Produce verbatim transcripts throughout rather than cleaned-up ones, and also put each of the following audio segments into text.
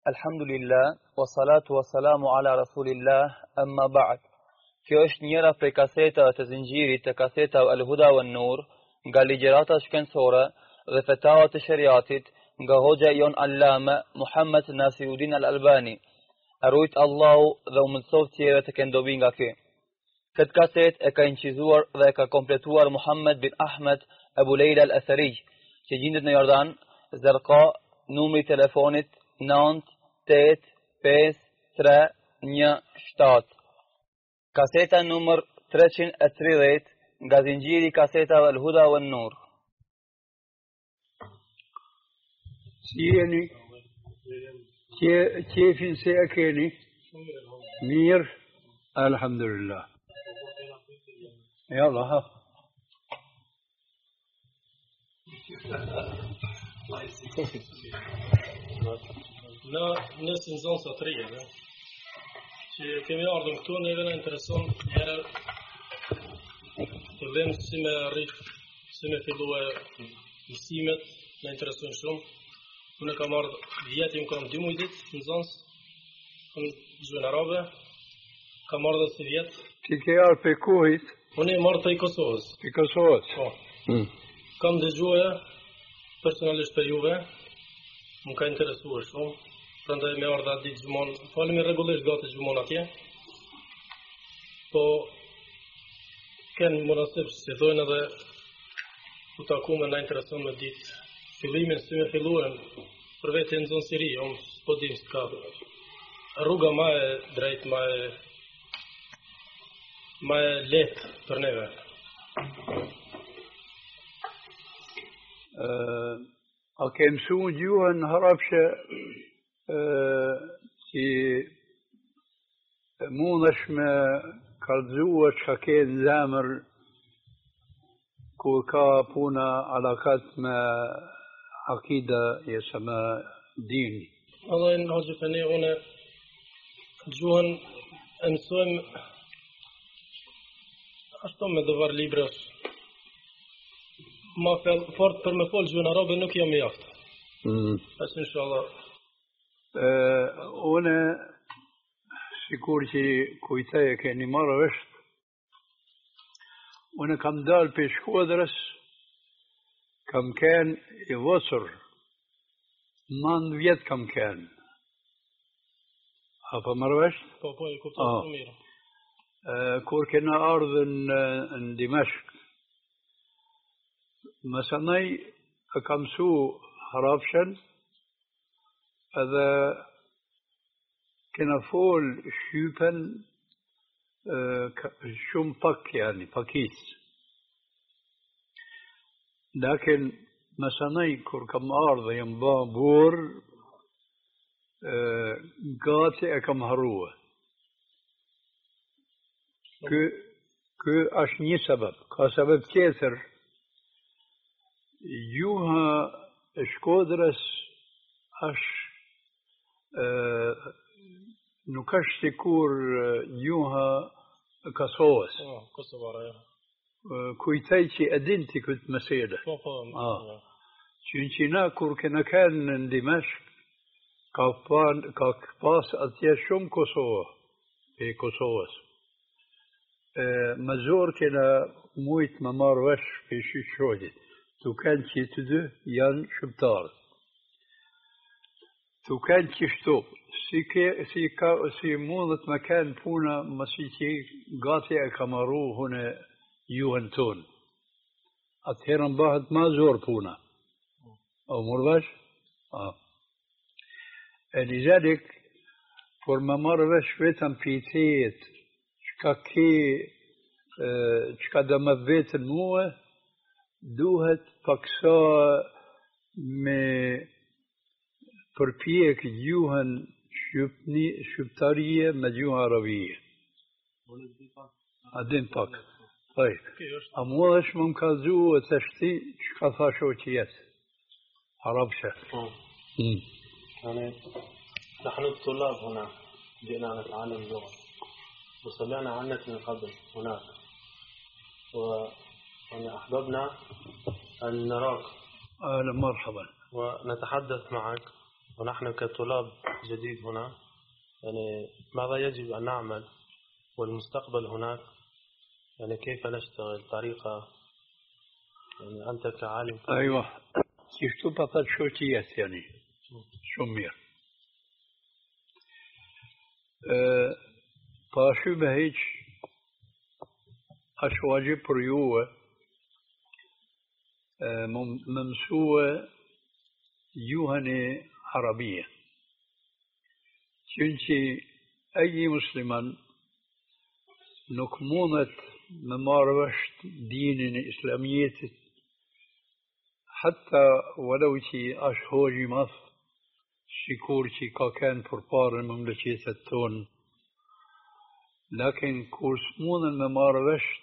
Alhamdulillah, wa salatu wa salamu ala rasulillah, amma ba'd. Kjo është njëra prej kasetave të zinxhirit të kasetave Al-Huda wan Nur, nga ligjërata shkencore dhe fetava të shariatit nga hoxha jon Allama Muhammad Nasiruddin Al-Albani. Arrujt Allahu dhe u mësoft tjere të kendobi nga ky. Këtë kaset e ka incizuar dhe e ka kompletuar Muhammad bin Ahmed Abu Leila Al-Athari, që gjendet në Jordan, Zerqa, numri i telefonit nënt tetë pesë tre një shtatë. Kaseta numër treqind e tridhjetë nga zinxhiri i kasetave Al-Huda wan Nur. Si jeni? Qefin se e keni? Mirë, alhamdulillah. Yalla ha. Në nësë në zonë së të rije, ne? Që kemi ardhën këtu, neve në intereson njërë të dhemë si me rritë, si me fillu e mësimet, në intereson shumë. Unë e kam ardhë vjetë, im kam dy mujtit në zonës, në gjënë arabe, kam ardhë si vjetë. Ti ke ardhë për kuhit? Unë e marrë për i Kosovës. Për Kosovës? Po. Hmm. Kam dëgjuar personalisht për juve, më ka interesuar shumë, prandaj me ardha ditë gjumon, falemi rregullisht gati gjumon atje, po kënë munasib që si thojnë edhe u takume na intereson me ditë fillimin si me filluem për vete në zonë Siri, unë s'po dim s'ka rruga ma e drejt, ma e ma e letë për neve. Uh, a ke mësu gjuhën harapshe uh, që mundesh me kallëzua që ka ke në zemër kur ka puna alakat me akida jesë me dini? Allah në hoqë për ne, une gjuhën e mësojmë ashtu me dëvar librash. Ma fort për me folë gjuhën arabe nuk jam i jaftë. Mm. Asë inshallah. Uh, une, sikur që kujtej e keni marrë është, une kam dalë për Shkodrës, kam ken i vosër, man vjetë kam ken. Apo marrë është? Po, po, i kuptoj shumë mirë. Uh, kur kena ardhën në, në Dimashq, mësanaj e kam su harapshen, edhe kena fol shqypen uh, shumë pak, yani, pakis. Lakin mësanaj kur kam ardhë jem ba bur, uh, gati e kam harua. Kë, kë është një sebeb, ka sebeb tjetër. Gjuha e Shkodrës është uh, nuk është sikur gjuha e Kosovës. Po, Kosovara, ja. Uh, kujtaj që e din ti këtë mesele. Po, po, ah. Që në qina kur kena kanë në Dimashq, ka, pan, ka pas atje shumë Kosovë, e Kosovës. Uh, më zorë kena mujtë më marrë vesh për shqyqodit. Tu kanë që të dy janë shqiptarë. Tu kanë që shtu, si, ke, si, ka, si mundet me kanë puna mësi që gati e ka maru hune juhën tonë. Atëherën bëhet ma zorë puna. O mërvesh? Ah. E një zelik, por me marrë vesh vetëm pitejet, qka ke, qka dhe me vetën muë, duhet paksa me përpjek gjuhën shqiptarije me gjuhën arabije. A din pak. Taj. A mua është më më ka zu e të shti që ka thasho që jetë. Arabshe. يعني نحن الطلاب هنا جئنا نتعلم اللغة وصلنا عنك من قبل هناك وأنا أحببنا أن نراك أهلا مرحبا. ونتحدث معك ونحن كطلاب جديد هنا، يعني ماذا يجب أن نعمل والمستقبل هناك، يعني كيف نشتغل طريقة، يعني أنت كعالم. أيوة شفتوا بطل شوتيات يعني شمير أه طاشو بهيج أشواجي بريوة أه ممسوة يوهني عربية شنشي أي مسلمان نكمونة ممارشت دين إسلامية حتى ولو شي أشهوجي مف شكور شي كان فربار المملكة التون، لكن كورسمون الممارشت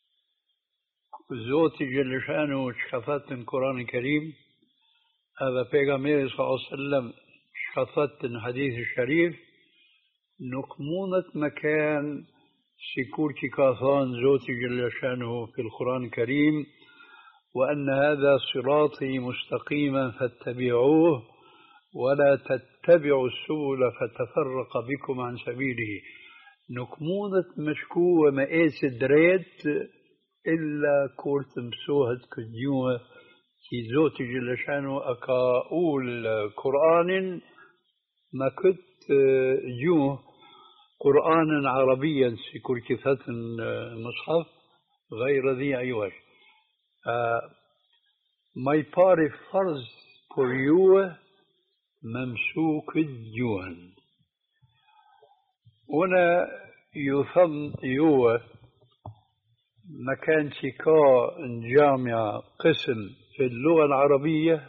زوتي جل شانه شخصت القرآن الكريم هذا بيغامبر صلى الله عليه وسلم شخصت الحديث الشريف نكمونة مكان سيكورتي كاثان زوتي جل شانه في القرآن الكريم، وأن هذا صراطي مستقيما فاتبعوه ولا تتبعوا السبل فتفرق بكم عن سبيله. نكمونة مشكو ومئيس دريت إلا كورت مسوهد كديوه كي زوتي جل شانه أكاول قرآن ما كنت جوه قرآنا عربيا سيكون كثة المصحف غير ذي عوج. ما يباري فرض بريوه ممسوك الجوهن هنا يثم يوه مكان شكاء جامعة قسم في اللغة العربية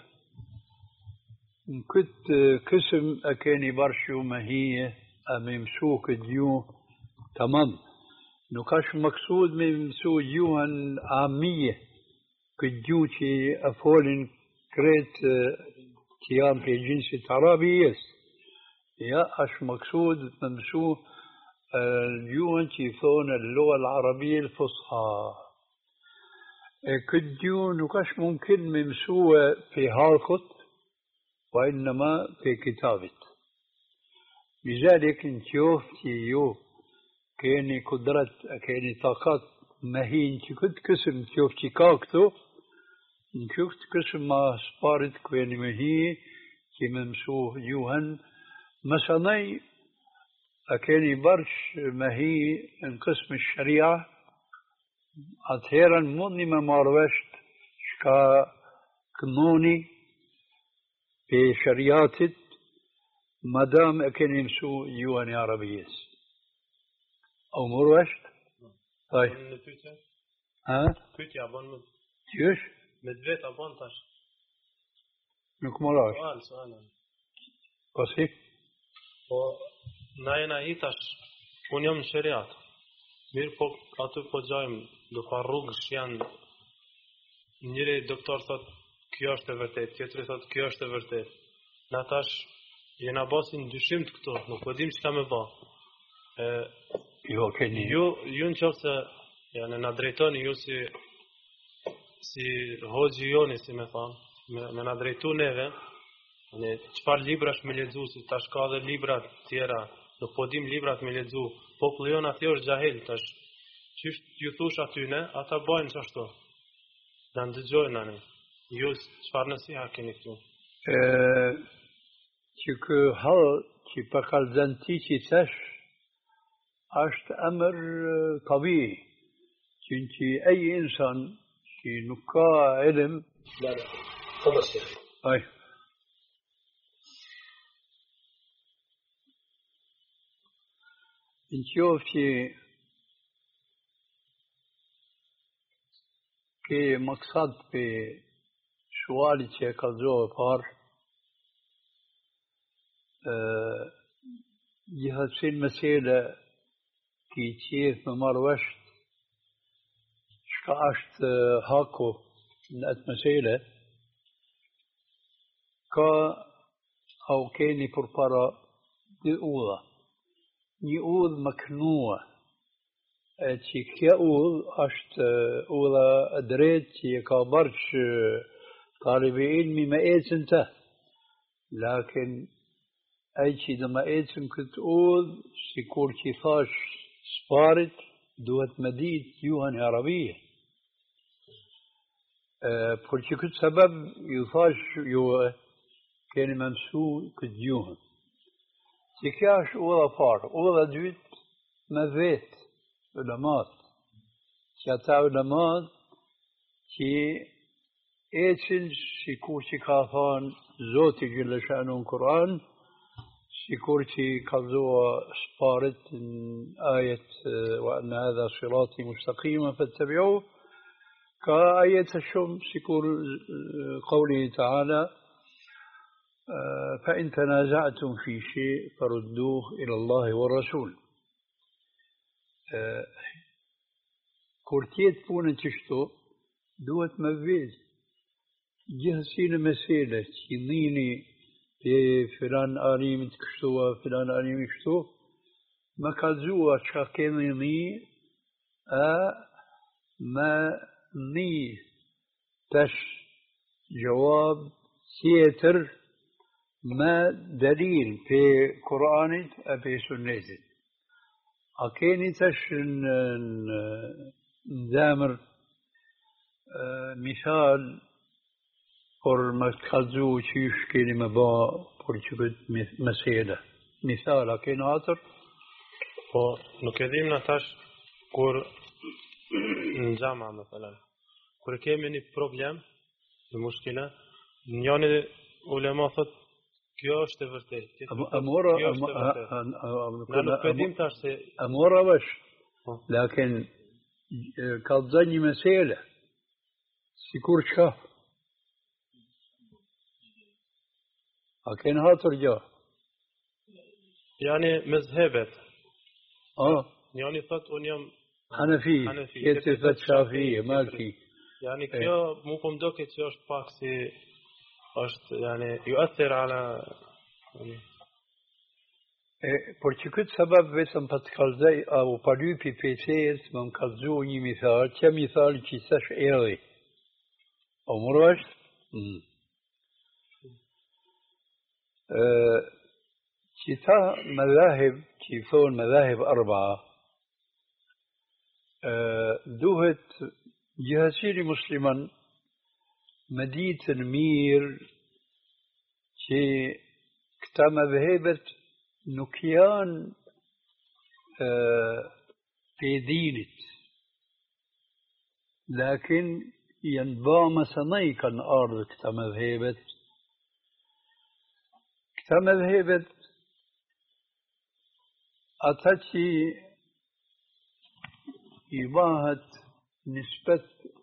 كنت قسم أكاني برشو ما هي ممسوك الجوه تمام نقاش مقصود من سو جوهن عامية كجوتي أفول كريت كيان في جنس عربي يا أش مقصود ممسوك الجوهن تيثون اللغة العربية الفصحى كجو نقاش ممكن ممسوة في هالخط وإنما في كتابة. لذلك نشوف تيو كيني قدرة كيني طاقات مهين كنت قسم تشوف تكاكتو نشوف قسم ما سبارت كيني مهي كي ممسوه يوهن مثلا أكيني برش مهي من قسم الشريعة أثيرا مني ما ماروشت شكا قانوني في شريعة مدام أكيني مسو يوهن عربيس أو مروشت طيب ها كويت يابان مد تيوش مدبيت أبان تاش نكملاش سؤال سؤال قصي و ناينا إيتاش ونيوم شريعة مير فوق أتو فوجايم دفاروق شيان نيري دكتور صد كياش تفرتيت كيتري صد كياش تفرتيت ناتاش يناباسين دشمت كتو نقديم شكامي با يو كني يو يون شخص يعني ندريتوني يو سي سي هوجيوني سي مثلا من ندريتو نيفه يعني çfarë librash me lexu si tash ka edhe libra të tjera nuk po dim librat me lexu populli jon aty është xahil tash çish ju thosh aty ne ata bajnë çashtu na ndëgjojnë tani ju çfarë nasiha keni këtu që ky hall që përkallëzanti që thash është emër tabii që që ai insan që nuk ka ilm لا لا خلص يا أخي ai نشوف شي كي مقصد في سؤالي شي كالزو فار أه جهة المسألة كي تشيف ممروشت شكاشت هاكو نقت مسألة كا أو كيني بربارا دي أولا يقول مكنوة تي كيقول أشت أولا أدريت يكابرش طالب علمي ما إيت انت لكن أي شيء لما إيتم كتقول سيكور كيفاش سبارت دوت مديد يوهن عربية أه برشي كت سبب يفاش يو كان ممسو كديوهن تكاش أولا فار أولا دوت مذيت علمات كاتا علمات كي إيتل سيكور كافان زوتي جل شأنه القرآن سيكورتي قضوا سبارت آية وأن هذا صراطي مستقيما فاتبعوه كآية الشم سيكور قوله تعالى فإن تنازعتم في شيء فردوه إلى الله والرسول كورتيت بونا تشتو دوت مبيز جهسين مسيلة ينيني فلان آني متكشتوا فلان آني مكشتوا ما كذوا شاكيني أ ما ني تش جواب سيتر ما دليل في قرآن أبي سنة أكيني تش دامر مثال اور متخذو چیش كلمة با برچكت مسألة مثال أكين عاطر po nuk e dim na tash kur në xhama مثلا kur kemi një problem një mushkila njëri ulema thot kjo është e vërtetë amora nuk e dim tash se amora bash لكن ka dhënë një مسألة sikur çka أكين هاتر جا يعني مذهبت آه يعني ثت أنيم حنفي حنفي كتفت شافية مالكي يعني كيو ممكن دوكي تيوش باكسي أشت يعني يؤثر على يعني por që këtë sabab vetëm pa të kallëzaj apo pa lypi pejsejes më më kallëzu një mithal, që mithal që sash erdhi. O mërë أه كتا مذاهب كيفون مذاهب أربعة أه دوهت جهسيري مسلما مديت المير كي كتا مذهبت نكيان أه في دينت لكن ينبام سنيكا أرض كتا مذهبت كمذهبت أتتي إباهة نسبة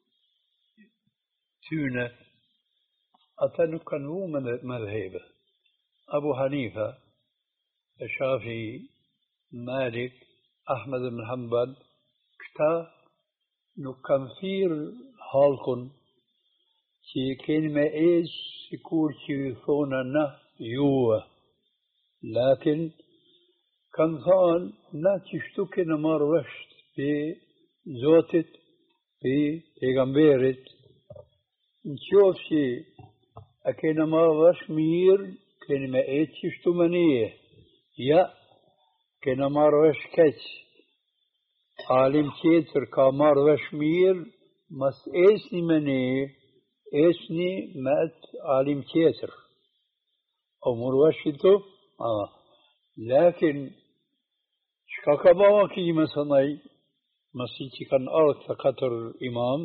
تونة أتنكنو مذهبة أبو حنيفة الشافعي مالك أحمد بن حنبل كتا نكنفير حالكن كي كلمة إيش يكون كي ثونا يوه لكن كان ثان لا تشتوك نمار وشت في زوتت في پیغمبرت نشوف شي أكي نمار وش مير كن ما ايت تشتو منيه يا كي نمار وش كتش عالم تيتر كامار وش مير مس ايسني منيه ايسني مات عالم تيتر أمور وشتو آه لكن شكاكا باوكي مثلا مسيتي كان أرض فقطر إمام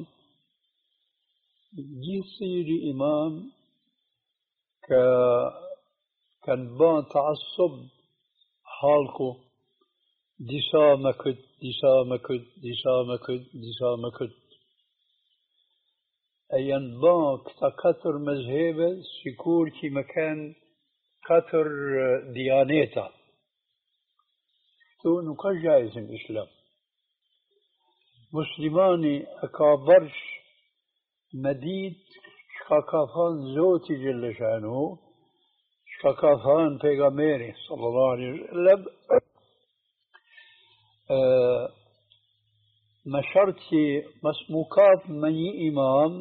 جيسيري إمام ك كان بان تعصب حالكو ديسا مكت ديسا مكت ديسا مكت ديسا مكت أيان بان كتكتر مذهبة سيكور كي مكان كتر ديانيتا تو نوكا جائز الإسلام مسلماني أكابرش مديد شكاكافان زوتي جل شانه شكاكافان پیغمبري صلى الله عليه وسلم أه مشرتي مسموكات مني إمام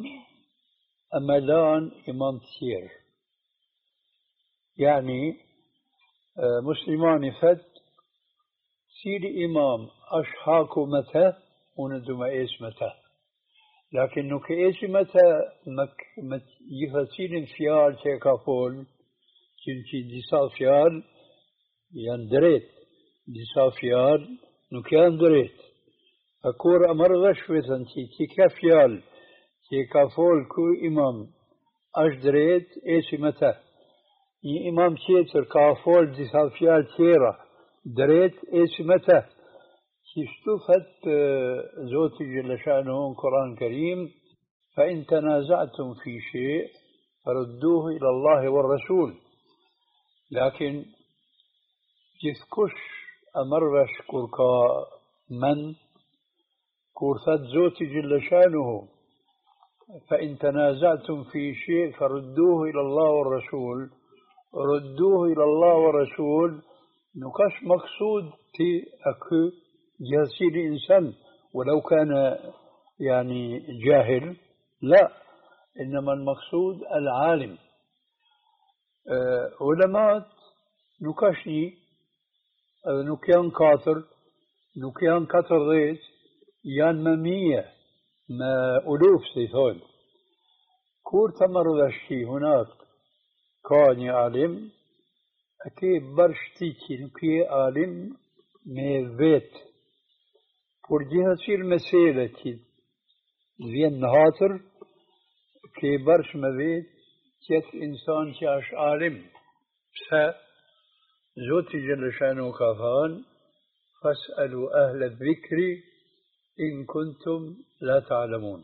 أملان إمام تسير يعني مسلمان فت سيري إمام أشحاكو متى وندم إيش متى لكن نك إيش متى مك مت يفسين فيال شيكافول كنتي ديسا فيال يندريت ديسا فيال نكيان دريت أكور أمر غشوة تي تيكا فيال تيكافول كو إمام أش دريت إيش متى ي إمام تيتر كافول ديسا فيال تيرا دريت إيش متى اشتفت زوتي جل شأنه القرآن الكريم فإن تنازعتم في شيء فردوه إلى الله والرسول لكن جثكش أمرش كوركا من كورثت زوتي جل شأنه فإن تنازعتم في شيء فردوه إلى الله والرسول ردوه إلى الله والرسول نكش مقصود تي أكو جاسي الإنسان ولو كان يعني جاهل لا إنما المقصود العالم أه علماء نكشني نكيان كاتر نكيان كاتر ريت يان ممية ما ألوف سيثون كور تمرشي هناك كان عالم أكيد برشتي نكي عالم ميفيت فرجيها المسألة زين نهاتر كي برش مبيت كيت إنسان كاش عالم فا زوتي جل شانه كافان فاسألوا أهل الذكر إن كنتم لا تعلمون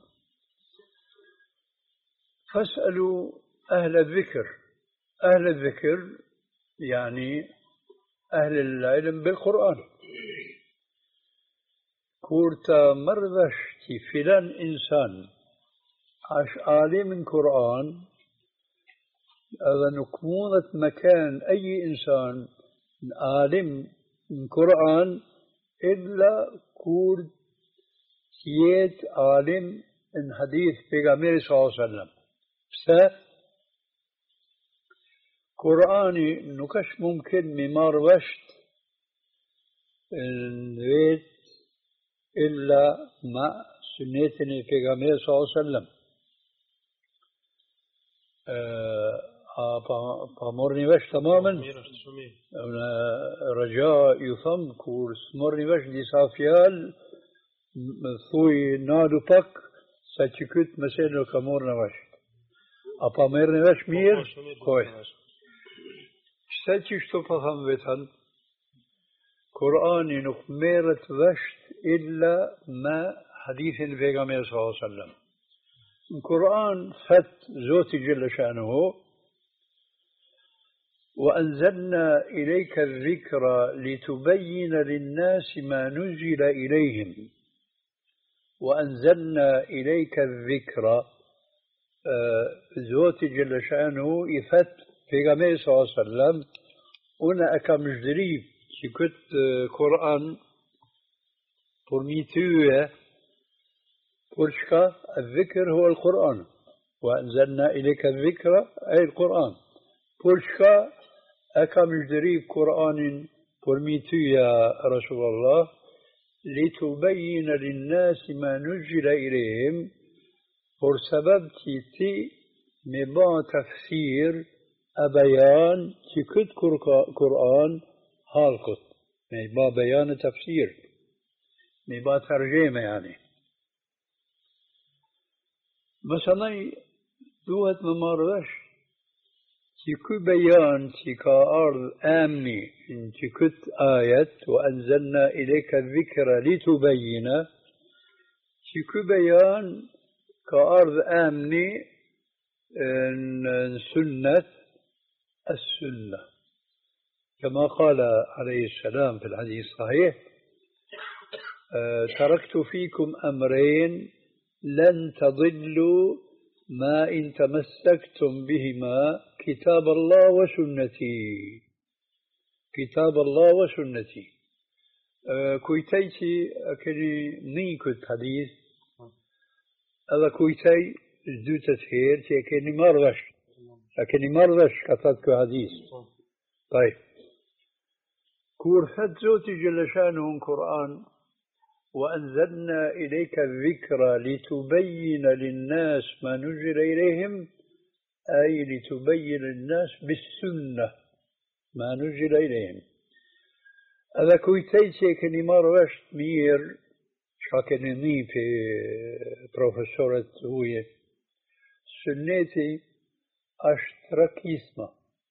فاسألوا أهل الذكر أهل الذكر يعني أهل العلم بالقرآن كورتا مرضشتي فلان إنسان عش عالم من قرآن هذا نكمونة مكان أي إنسان عالم من قرآن إلا كورت سيد عالم من حديث بيغامير صلى الله عليه وسلم بس قرآني نكش ممكن ممار وشت البيت إلا مع سنتني في غامير صلى الله عليه وسلم فمرني وش تماما رجاء يفهم كورس مرني وش دي صافيال ثوي نادو بك ساتشكت مسيرنا كمورنا وش أبا مرني وش مير كويس ساتشكتو فهم بيتان قرآن نكميرة وشت إلا ما حديث البيغامير صلى الله عليه وسلم القرآن فت زوتي جل شأنه وأنزلنا إليك الذكر لتبين للناس ما نزل إليهم وأنزلنا إليك الذكر زوتي جل شأنه يفت بيغامير صلى الله عليه وسلم أنا أكام جدريب كت قرآن برميتوه برشكا الذكر هو القرآن وأنزلنا إليك الذكر أي القرآن برشكا أكم جدريب قرآن برميتو يا رسول الله لتبين للناس ما نزل إليهم برسبب تيتي مبا تفسير أبيان كت قرآن هالكت مبا بيان تفسير مبا ترجمة يعني مثلا دوت ممارش تكو بيان تكا أرض آمني تكت آية وأنزلنا إليك الذكر لتبين تكو بيان كأرض آمني سنة السنة كما قال عليه السلام في الحديث الصحيح تركت فيكم أمرين لن تضلوا ما إن تمسكتم بهما كتاب الله وسنتي كتاب الله وسنتي كويتيتي أكني نيكت حديث هذا كويتي زدوت خير أكني مرغش أكني مرغش كتبت حديث طيب كورثت زوتي جل شانه القرآن وأنزلنا إليك الذكر لتبين للناس ما نزل إليهم، أي لتبين للناس بالسنة ما نزل إليهم. هذا كويتيتي كني مروشت مير شاكنني في بروفيسورة هوية سنتي أشترك اسمه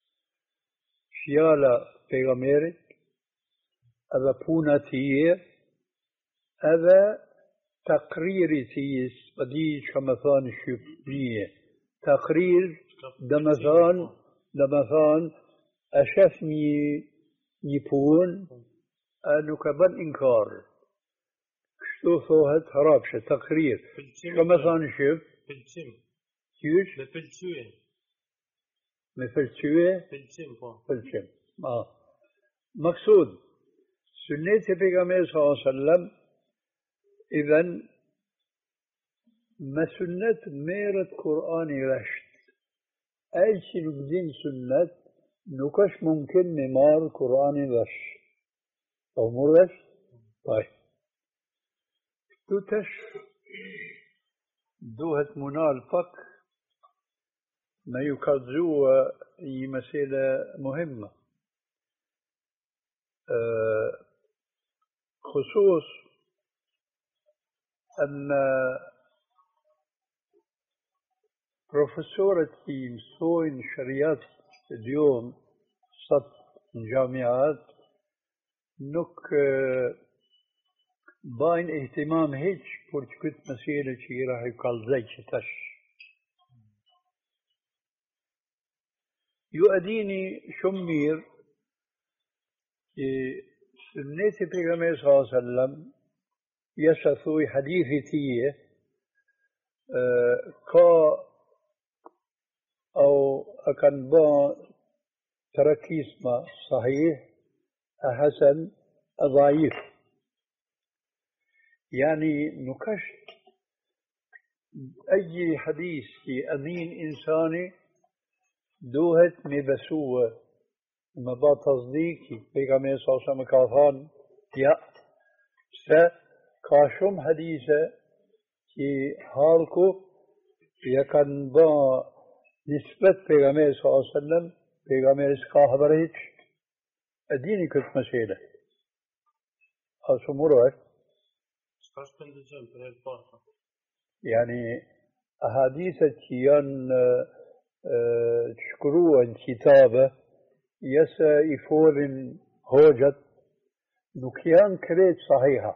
شيالا بيغاميرك هذا بوناتية هذا تقريري تيس بدي شمثان شبنية تقرير دمثان دمثان أشفني يبون أنه كبن إنكار شو ثوهت هرابشة تقرير شمثان شب بالتم كيوش بالتوه مثل بالتم بالتم آه مقصود سنة بيغامبر صلى الله عليه وسلم إذن ما سنة ميرت قرآن رشت أي شيء نقدين سنة نكش ممكن نمار قرآن رش أو مرش طيب توتش دوهت منال فك ما يكذوا هي مسألة مهمة أه خصوص أن بروفيسورة في مسوين شريات اليوم صد جامعات نك باين اهتمام هيك برج كنت مسيرة شي راح يقال زي تش يؤديني شمير سنة بيغمبر صلى الله عليه وسلم يسثوي حديثي أه كا أو أكن با تركيز ما صحيح حسن ضعيف يعني نكش أي حديث في أمين إنساني دوهت مبسوة ما با تصديقي بيغمبر صلى الله عليه وسلم كافان يا س كاشم حديثة في حالكو يكن با نسبة بيغمبر صلى الله عليه وسلم بيغمبر اسقا خبرهج الديني كنت مسئلة أصمره يعني أحاديث كيان تشكروا عن كتابة يسا إفول هوجت نكيان كريت صحيحة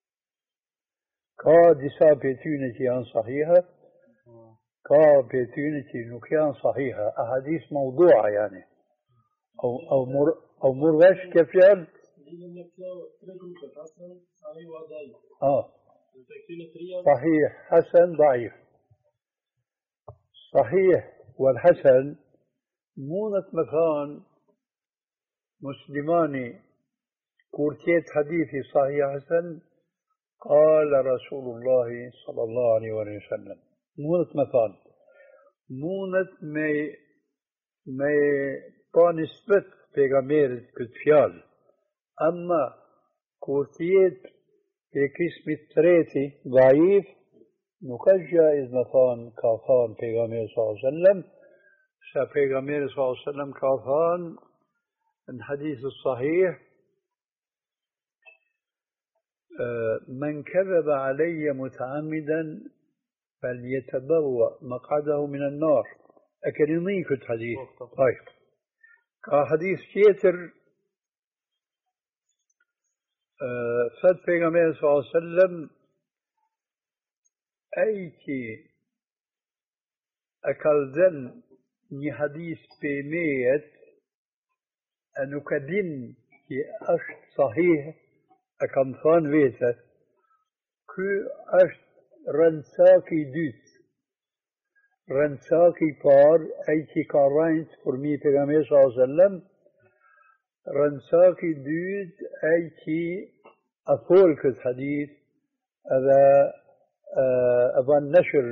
كا ديسا بيتونة كيان صحيحة كا بيتونة نكيان صحيحة أحاديث موضوعة يعني أو أو مر أو مرغش كيف يعني؟ آه صحيح حسن ضعيف صحيح والحسن مونة مكان مسلماني كورتيت حديثي صحيح حسن قال رسول الله صلى الله عليه وسلم مونة مكان مونة مي مي بانسبت بيغامير كتفيال أما كورتيت بكسم التريتي ضعيف نكجا إذ مثلا كافان بيغامير صلى الله عليه وسلم سا بيغامير صلى الله عليه وسلم كافان الحديث الصحيح من كذب علي متعمدا فليتبوأ مقعده من النار أكلمي كنت حديث طيب كحديث كيتر فد بيغمبر صلى الله عليه وسلم أيكي أكلدن ني حديث بميت أنو كدين كي أشت صحيح أكمثان ويتا كو أشت رنساكي دوت رنساكي بار أيكي كارانت فرمي بيغمبر صلى الله عليه وسلم رنساكي دوت أيكي أطول كت حديث هذا أبا نشر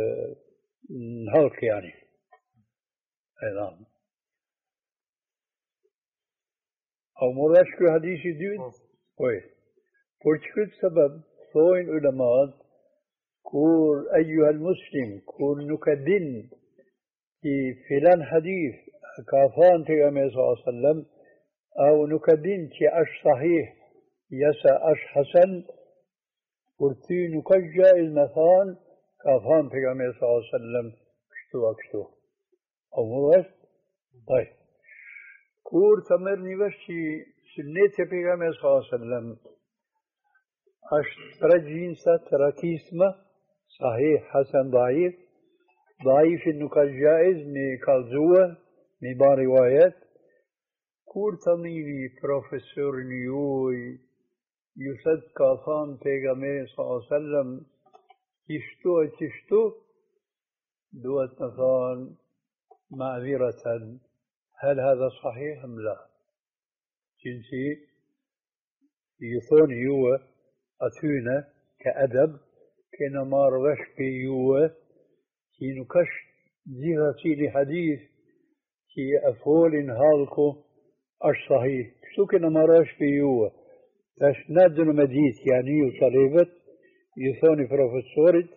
نهلك يعني أيضا أو مرشك حديث دين وي فرشكت سبب ثوين علماء كور أيها المسلم كور نكدن في فلان حديث كافان تيغمي صلى الله عليه وسلم أو نكدن في أش صحيح يسا أش حسن ورتي نكجا المثال كافان تيغمي صلى الله عليه وسلم كشتو أكشتو أو مرش طيب كور تمرني بشي سنة تيغمي صلى الله عليه وسلم أش ترجينسا تراكيسما صحيح حسن ضعيف ضعيف إنه كالجائز مي كالزوة مي بان روايات كور تميني بروفيسور نيوي يسد كافان بيغامي صلى الله عليه وسلم تشتو تشتو دوت مثلا معذرة هل هذا صحيح أم لا جنسي يثون يوه أتونا كأدب كنا ما روش بيوه كي نكش جهة سيدي حديث كي أفول هالكو أش صحيح شو كنا ما روش بيوه تاش نادن مديت يعني يطلبت يثوني بروفيسورت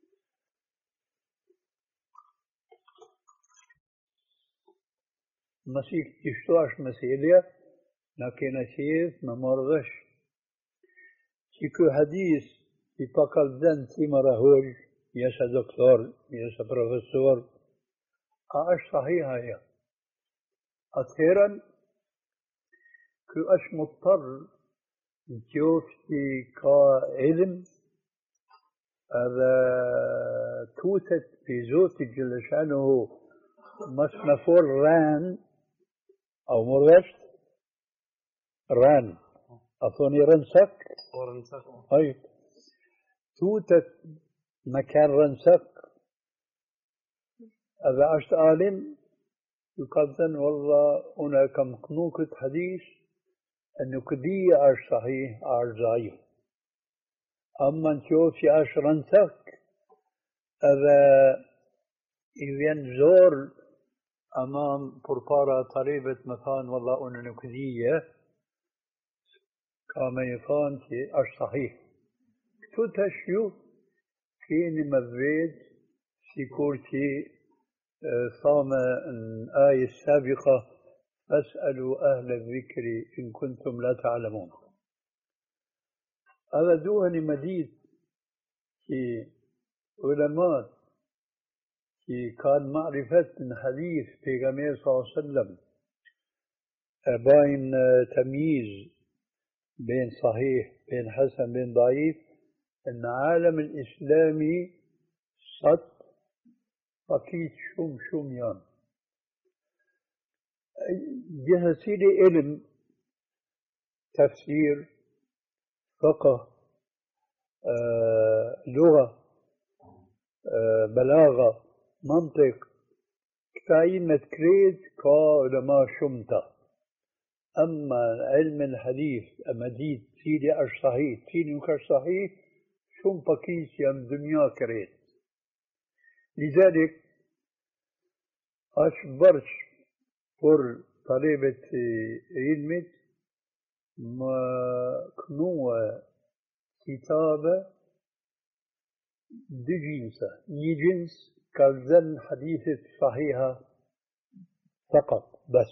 مسيح تشتوش مسيليا لكن شيء ما مرضش كيكو حديث في بقال دن تيما راهول يسا دكتور يسا بروفيسور اش صحيحة هي اخيرا كو اش مضطر نشوف في كعلم هذا توتت في زوت جل شانه مصنفور ران او مرغشت ران اظني رنسك ورنسك طيب توتت مكان رنسك هذا عشت عالم يقدم والله هناك مقنوقة حديث أنه كدية عش صحيح عش ضعيف أما نشوف في عش رنسك هذا إذن زور أمام بربارة طريبة مثلا والله أنه كدية كما يفان في عش صحيح تتشيو كيني مبريد سيكورتي صام الآية السابقة فاسألوا أهل الذكر إن كنتم لا تعلمون هذا دوهني مديد في علماء في كان معرفة من حديث في غمير صلى الله عليه وسلم باين تمييز بين صحيح بين حسن بين ضعيف ان عالم الاسلامي صد اكيد شوم شوم يان جهسيلي علم تفسير فقه آه، لغة آه، بلاغة منطق كاينة كريد كعلماء شمتا أما علم الحديث أمديد سيدي أش صحيح سيدي مكش صحيح شم بكيس يم دنيا كريت لذلك أش برش فور طلبة علمت ما كنوة كتابة دي جنسة ني جنس كالزن حديثة صحيحة فقط بس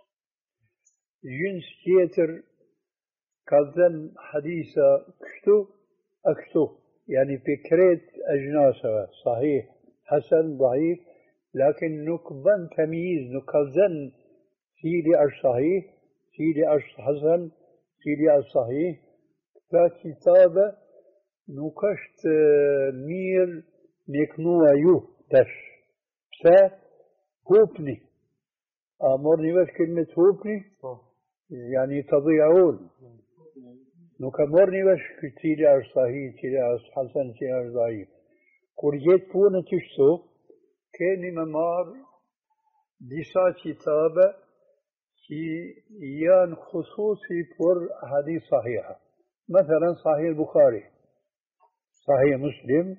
جنس تيتر كالزن حديثة كشتو أكشتو يعني فكرة أجناسها صحيح حسن ضعيف لكن نكبن تمييز نكالزن سيدي أش صحيح سيدي أش حسن سيدي أش صحيح فكتابة نكشت مير نكنوا يو تش سا هوبني أمرني بس كلمة هوبني يعني تضيعون نكمرني بس سيدي أش صحيح سيدي أش حسن سيدي أش ضعيف كوريت بونا تشتو كاني ممار ديسا كتابة كي يان خصوصي بور حديث صحيحة مثلا صحيح البخاري صحيح مسلم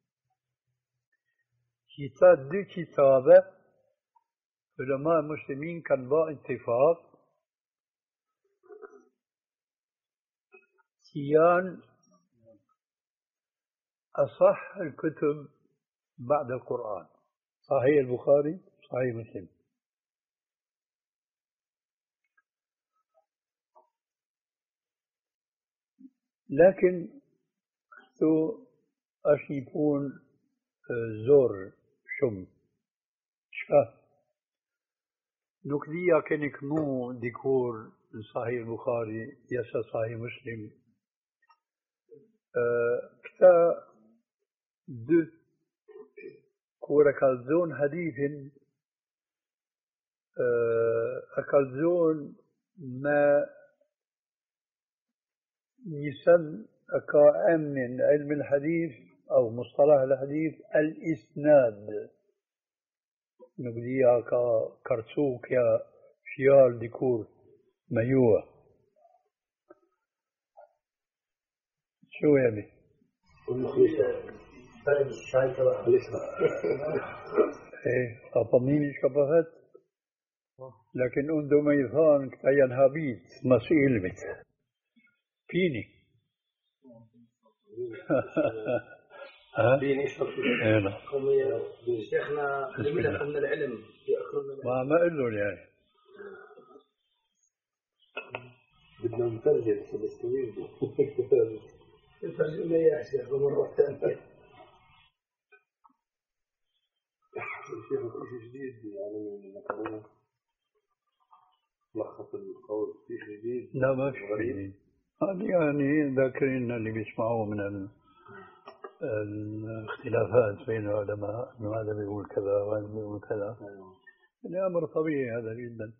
كتاب دي كتابة علماء المسلمين كان با اتفاق كيان أصح الكتب بعد القرآن، صحيح البخاري صحيح مسلم. لكن تو أشيبون زور شم شفا نكليا كنك مو ديكور صحيح البخاري يسا صحيح مسلم أه كتا دو كورا كالزون حديث أه أكالزون ما يسن أكا من علم الحديث أو مصطلح الحديث الإسناد نقوليها كا كرسوك يا فيال ديكور ميوة شو يعني؟ ايه أطميني شبهت لكن أندو ميثان كتاين هابيت مسئل بيت فيني فيني ايه شيخنا لماذا من العلم ما ما قل له يعني بدنا نترجم فلسطيني الترجمة يا شيخ مرة ثانية الشيخ شيء جديد يعني مثلا لخص القول شيء جديد لا ما في جديد هذه يعني ذاكرين اللي بيسمعوه من الاختلافات بين العلماء انه هذا بيقول كذا وهذا بيقول كذا يعني امر طبيعي هذا جدا.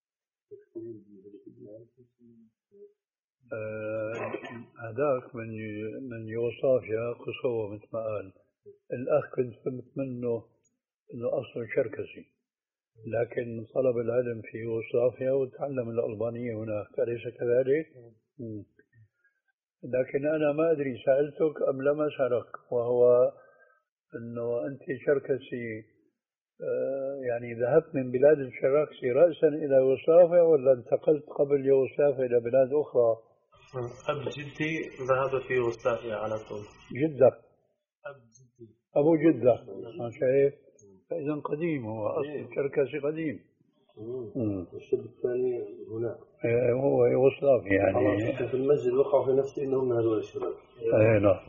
هذاك من من يوغوسلافيا كوسوفو مثل ما قال الاخ كنت فهمت منه انه اصله شركسي لكن طلب العلم في يوغوسلافيا وتعلم الالبانيه هناك اليس كذلك؟ م. لكن انا ما ادري سالتك ام لم اسالك وهو انه انت شركسي يعني ذهبت من بلاد الشراكسي راسا الى يوغوسلافيا ولا انتقلت قبل يوغوسلافيا الى بلاد اخرى؟ اب جدي ذهب في يوغوسلافيا على طول. جدة اب جدي ابو جدة ما شايف؟ فاذا قديم هو اصل الشركسي قديم. الشاب الثاني هناك هو يوغوسلافيا يعني في المسجد وقعوا في نفسي انهم من هذول الشباب. اي نعم.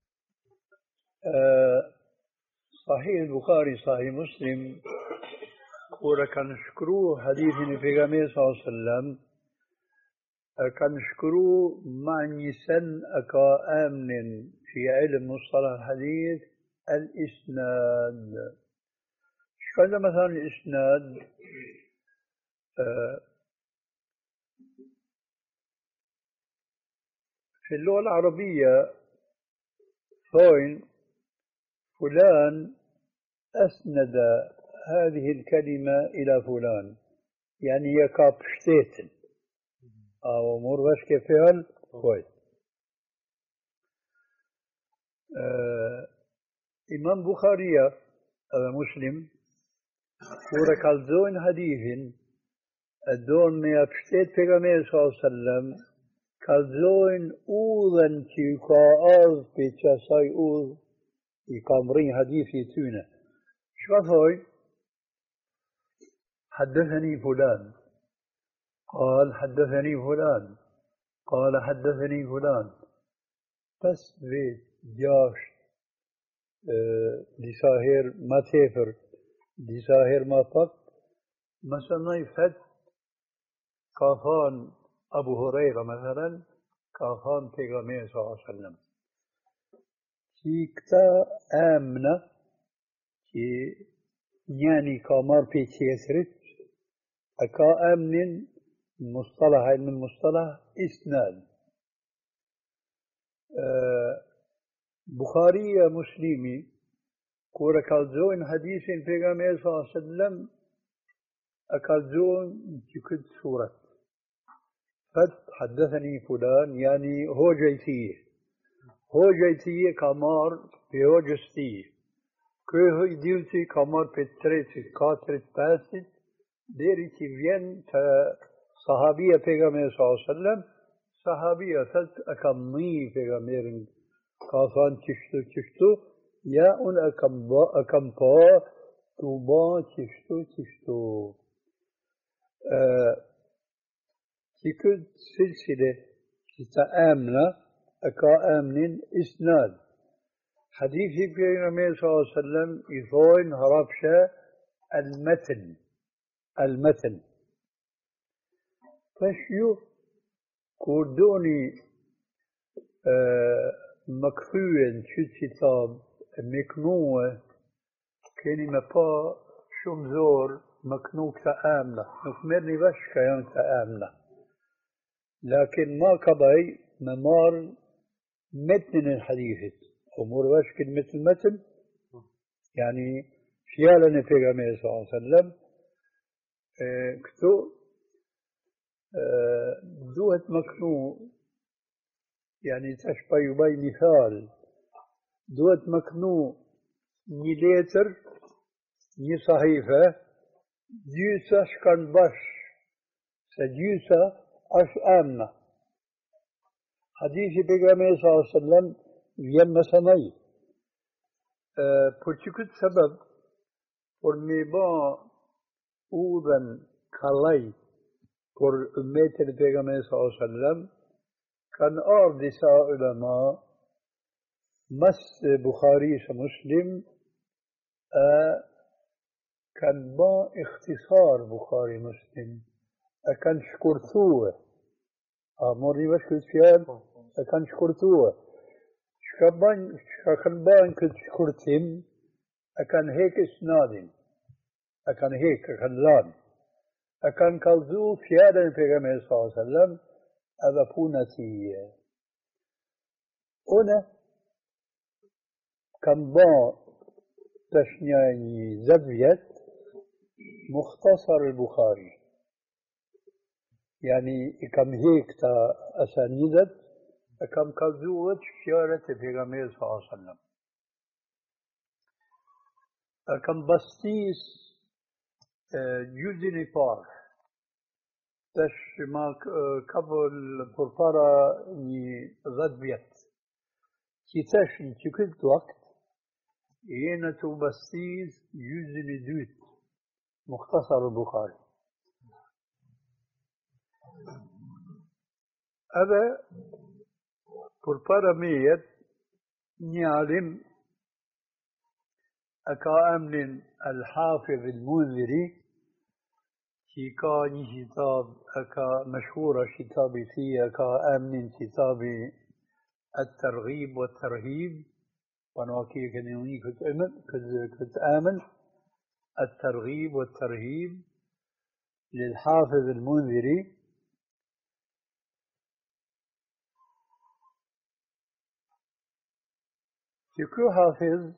أه صحيح البخاري صحيح مسلم ورا كان شكروه حديث النبي صلى الله عليه وسلم كان شكروه معني سن أكا آمن في علم مصطلح الحديث الإسناد. شو هذا مثلا الإسناد؟ أه في اللغة العربية فوين فلان أسند هذه الكلمة إلى فلان يعني يكاب شتيتن أو مرغش كفعل كويس. آه إمام بخاري هذا مسلم وركال زون حديث الدون ما يبشتيت پیغمبر صلى الله عليه وسلم كالزون أوذن تيكاز بيتشاساي أوذ يقامرين حديثي تونه شوفوي حدثني فلان قال حدثني فلان قال حدثني فلان بس بيت جاش اه دي ساهر ما تفر دي ساهر ما فك مثلا يفت كافان أبو هريرة مثلا كافان پیغمبر صلى الله عليه وسلم كيكتا آمنة كي يعني كامار في تيسرت أكا آمن مصطلح علم المصطلح إسناد. أه بخاري مسلمي كورا كالزون حديث پیغمبر صلى الله عليه وسلم أكالزون تكد سورة فت حدثني فلان يعني هو جيتيه هو جيتيه كامار في هو جستيه كه يديوتي كامار في تريت كاترت باسد ديري تي فين صحابية پیغمبر صلى الله عليه وسلم صحابية ثلث أكمي في غمير كافان تشتو تشتو يا أن أكم با أكم با توبا تشتو تشتو أه تكد سلسلة تتآمنا أكا آمن إسناد حديث في النبي صلى الله عليه وسلم يفوين هربشة المتن المتن فشيو كوردوني أه مكفوين شو كتاب مكنوة كاني مبا شمزور مكنوك تآمنة نكمرني بش كيان تآمنة لكن ما قضي ممار متن الحديث أمور باش كلمة المتن يعني شيالنا في النبي صلى الله عليه وسلم أه كتو أه دوهة مكنو يعني تشبه يبي مثال دوهة مكنو ني لتر ني صحيفة ديوسا شكان باش سديوسا أش آمنة حديث النبي صلى الله عليه وسلم يم سني أه بورتكت سبب ورميبا أوذن كالي ور أمة النبي صلى الله عليه وسلم كان أرض علماء مس بخاري مسلم أه كان با اختصار بخاري مسلم أكان شكرتوه أمرني بس كنت فيها أكان شكرتوه شكبان شكبان كنت شكرتهم أكان هيك إسنادين أكان هيك أكان لان أكان كالزو فيادا في النبي صلى الله عليه وسلم هذا بونتي أنا كان با تشنياني زبيت مختصر البخاري يعني كم هيك تا أسانيدت كم كالزوت شيارة في النبي صلى الله عليه وسلم كم بستيس جلدني بار تش ما قبل بربارا ني غد بيت كي تش تكلت وقت ينا تو بستيس جلدني دوت مختصر البخاري هذا بربارا ميت نعلم أكا أمن الحافظ المنذري كي كان كتاب أكا مشهورة كتابي فيه أكا أمن كتابي الترغيب والترهيب ونوكي كنوني كنت أمن كنت آمن الترغيب والترهيب للحافظ المنذري يكو حافظ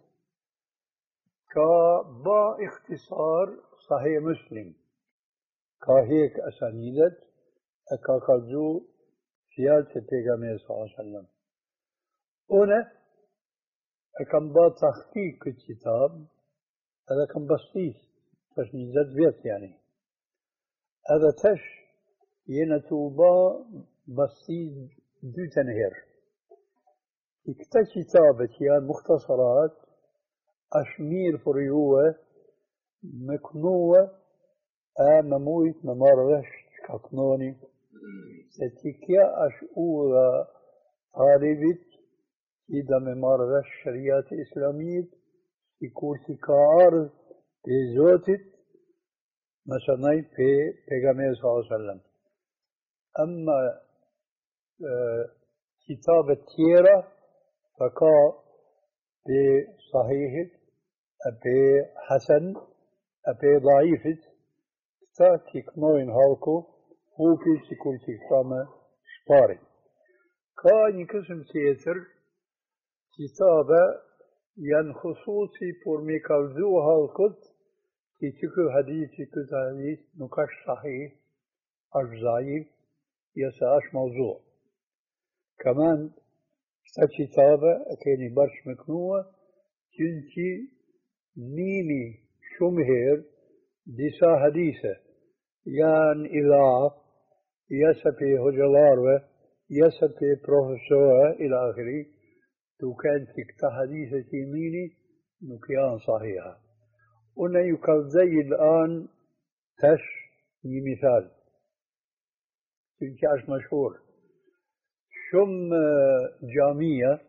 كبا اختصار صحيح مسلم كهيك أسانيدت أكاكازو فيال تبيغامي صلى الله عليه وسلم أنا أكم با تحقيق الكتاب هذا كم بسيط تشنيزات بيت يعني هذا تش ينتوبا بسيط دو تنهر اكتا كتابة يعني مختصرات أشمير فريوة مكنوة آممويت ممارغش كاكنوني ستيكيا أشؤورا طالبت إذا ممارغش شريعة إسلامية في كورسي كارز بزوتت مثلا في پیغمبر صلى الله عليه وسلم أما اه كتاب التيرة فكا بصحيح أبي حسن أبي ضعيف تاتيك نوين هالكو هو في سيكولتي كتامة شباري كان قسم تيتر كتابة ين خصوصي بورمي كالزو هالكت كي تكو حديثي كت حديث نكاش صحيح أش ضعيف يساش موضوع كمان كتابة كيني برش مكنوة كنتي ميمي شمهر ديسا حديثة يان إذاعة يسفي هجلاروة يسد في بروفيسور إلى آخره تو كانت كتا حديثة يميني نكيان صحيحة هنا يقال زي الآن تش مثال تنكاش مشهور شم جامية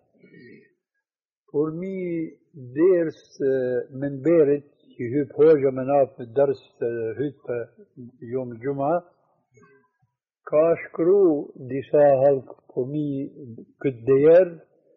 فرمي درس من بيرت يهب هوجة مناف الدرس هيب يوم الجمعة كاشكرو ديسا هالك فرمي كدير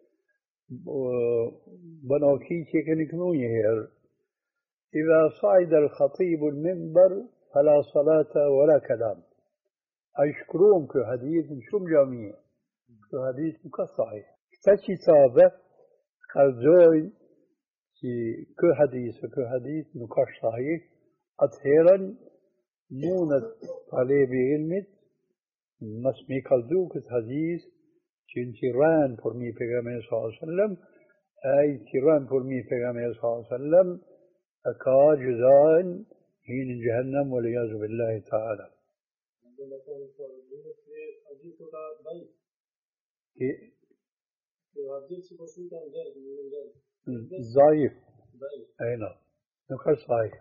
بنوكي كيكن كنوني هير إذا صعد الخطيب المنبر فلا صلاة ولا كلام أشكرهم كحديث شم جامية كحديث مكصحيح كتابة خرجوي في كحديث كحديث مكش صحيح أطهيرا مونة طالب علمت مسمي كالدوك الحديث كن تيران فرمي پیغمبر صلى الله عليه وسلم أي تيران فرمي پیغمبر صلى الله عليه وسلم أكا جزاء حين جهنم والعياذ بالله تعالى. ضعيف أي نعم نقص صحيح.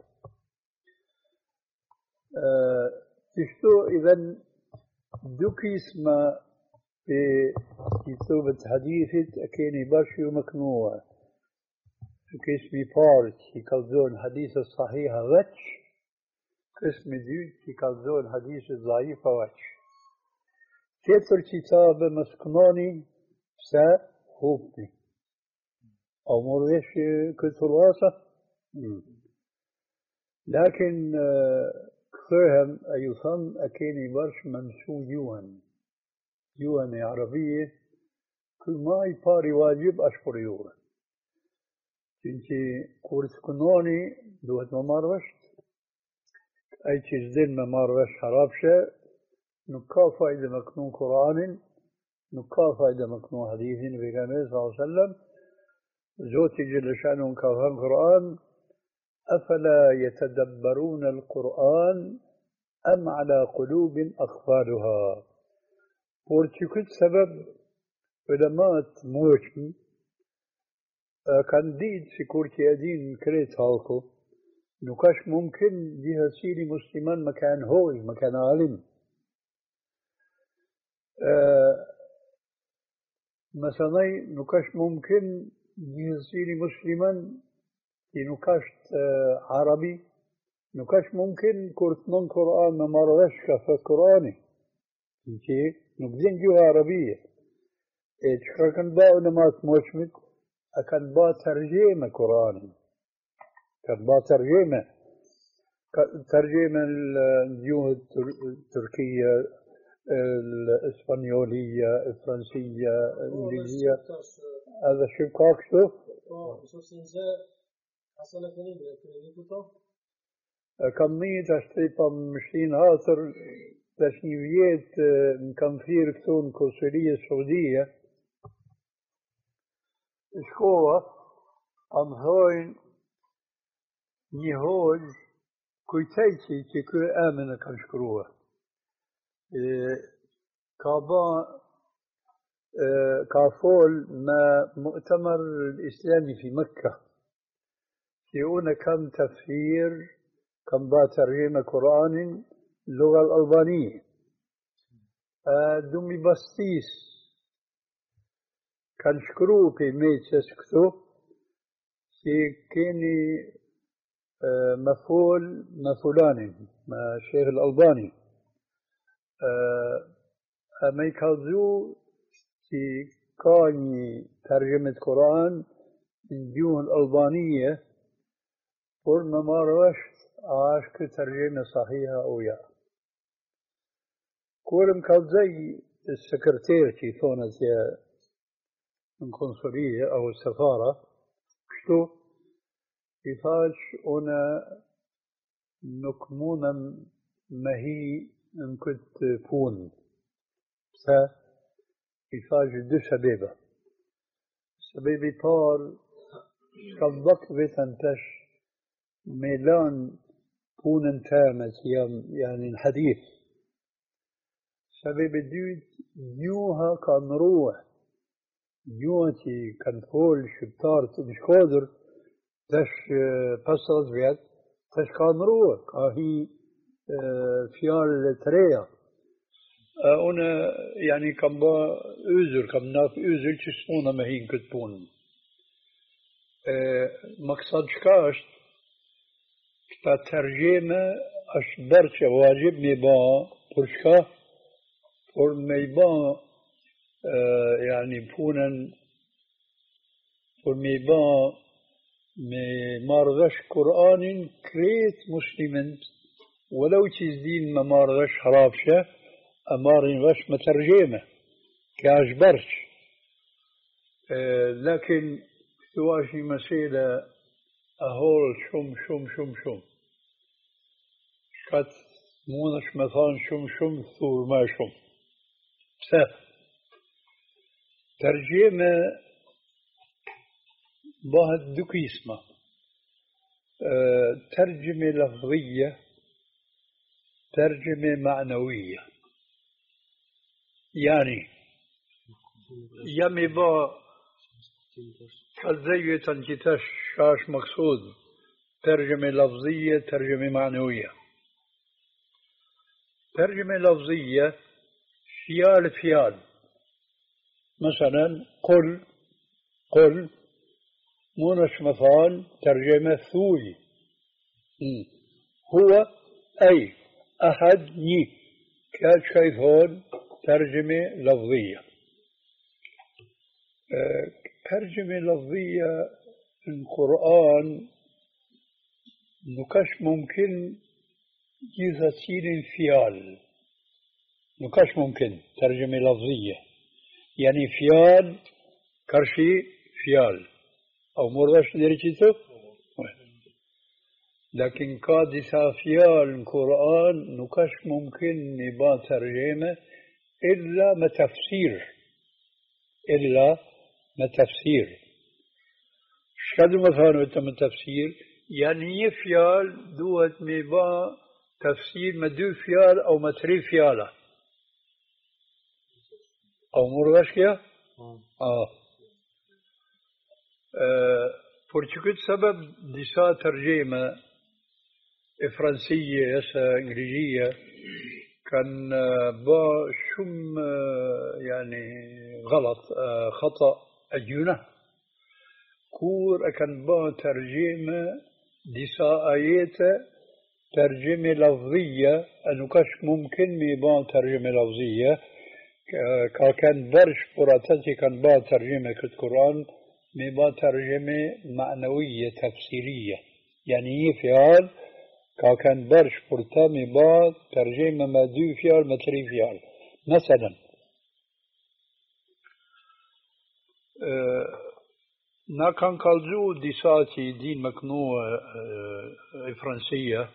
تشتو إذن دوكي اسمه في كتابة حديثة أكيني برشي ومكنوع كاسمي بارت يكالزون حديث الصحيحة غتش كاسمي ديوت يكالزون حديث الضعيفة وتش كتر كتاب مسكناني سا خوبني أو مرغش كتر واسة لكن كثيرهم أيضا أكيني برش منسو يوهن يوهن عربية كل ما يباري واجب أشبر يوهن كنتي كورس كنوني دوت ما ماروشت أي چیز دين ما ماروش حرابشة نكا فايدة مكنون قرآن نكا فايدة مكنون حديث بيغامبر صلى الله عليه وسلم زوتي جل شأنهم كافهم قرآن أفلا يتدبرون القرآن أم على قلوب أقفالها بورتيكوت سبب علماء موشن كان ديد سيكورتي أدين كريت هالكو نكاش ممكن جهة سيري مسلمان مكان هوي مكان عالم أه مثلا نكاش ممكن جهة سيري مسلمان نكاش أه عربي نكاش ممكن كورتنون قرآن ممارغش كفا قرآني انتي نكدين جهة عربية اتشكا كان باو نمات موشمت أكان با ترجمة قرآن كان با ترجمة ترجمة الجهة التركية الإسبانيولية الفرنسية الإنجليزية هذا شبكاك شوف كمية أشتريبا مشين هاتر تشنيفيات مكنفير كتون كونسولية السعودية شكوه أم هوين نيهوج كويتايتي تكو آمنة كان شكروه إيه كابا إيه كافول ما مؤتمر الإسلامي في مكة يقولون كم تفسير كم با ترجمة قرآن اللغة الألبانية آه دومي باستيس كان شكرو في ميت سكتو في كيني آه مفعول مفعولان مع الشيخ الألباني آه ما يكالزو في كاني ترجمة قرآن من جهة الألبانية قلنا ما روشت عاش كترجمة صحيحة أو يا كورم كالزي السكرتير كي ثونة من قنصلية أو السفارة كتو يفاش أنا نكمونا مهي إن كنت فون سا يفاش دو سبيبة سبيبي بار شبك بتنتش ميلان فون تامة يعني الحديث سبب الديوت نيوها كان روح نيوتي كان فول شبتار مش قادر تش بسرز بيت تش كان روح هي فيال تريا أنا يعني كم با أزر كم ناف أزر تسمونا مهين كتبون مقصد شكاش كتا ترجمة أشبرش واجب ميبا برشكا فور ميبا يعني فونا فور ميبا مارغش قرآن كريت مسلمين ولو تزدين ما مارغش حرابشة أمارين غش مترجمة كأجبرش لكن تواشي مسيلة أهول شم شم شم شم شكت مونش مثلا شم شم ثور ما شم سه ترجمة باهد دوك اسمه أه ترجمة لفظية ترجمة معنوية يعني يمي با كالزية تنجتش شاش مقصود ترجمة لفظية ترجمة معنوية ترجمة لفظية فيال فيال مثلا قل قل مونش مثال ترجمة ثوي هو أي أحد ني كاد شايف هون ترجمة لفظية أه ترجمة لفظية القرآن نكش ممكن يزاسين فيال نكش ممكن ترجمة لفظية يعني فيال كرشي فيال أو مرغش درجته لكن قادسة فيال القرآن نكش ممكن نبا ترجمة إلا ما تفسير إلا ما تفسير شكل مثلا تم تفسير يعني يفيال دوت مبا تفسير ما دو فيال أو ما تري فيالة أو مرغش كيا آه فرشكت سبب دسا ترجمة فرنسية يسا إنجليزية كان با شم يعني غلط خطأ أجنة كور كان با ترجمة دسا آيات ترجمة لفظية أنو كش ممكن مي با ترجمة لفظية كان برش براتتي كان با ترجمة كالقرآن مي با ترجمة معنوية تفسيرية يعني فعل كان برش برتا مي با ترجمة ما دو فعل ما تري فعل مثلا أه نا كان قالجو ديساتي دين مكنوة أه فرنسية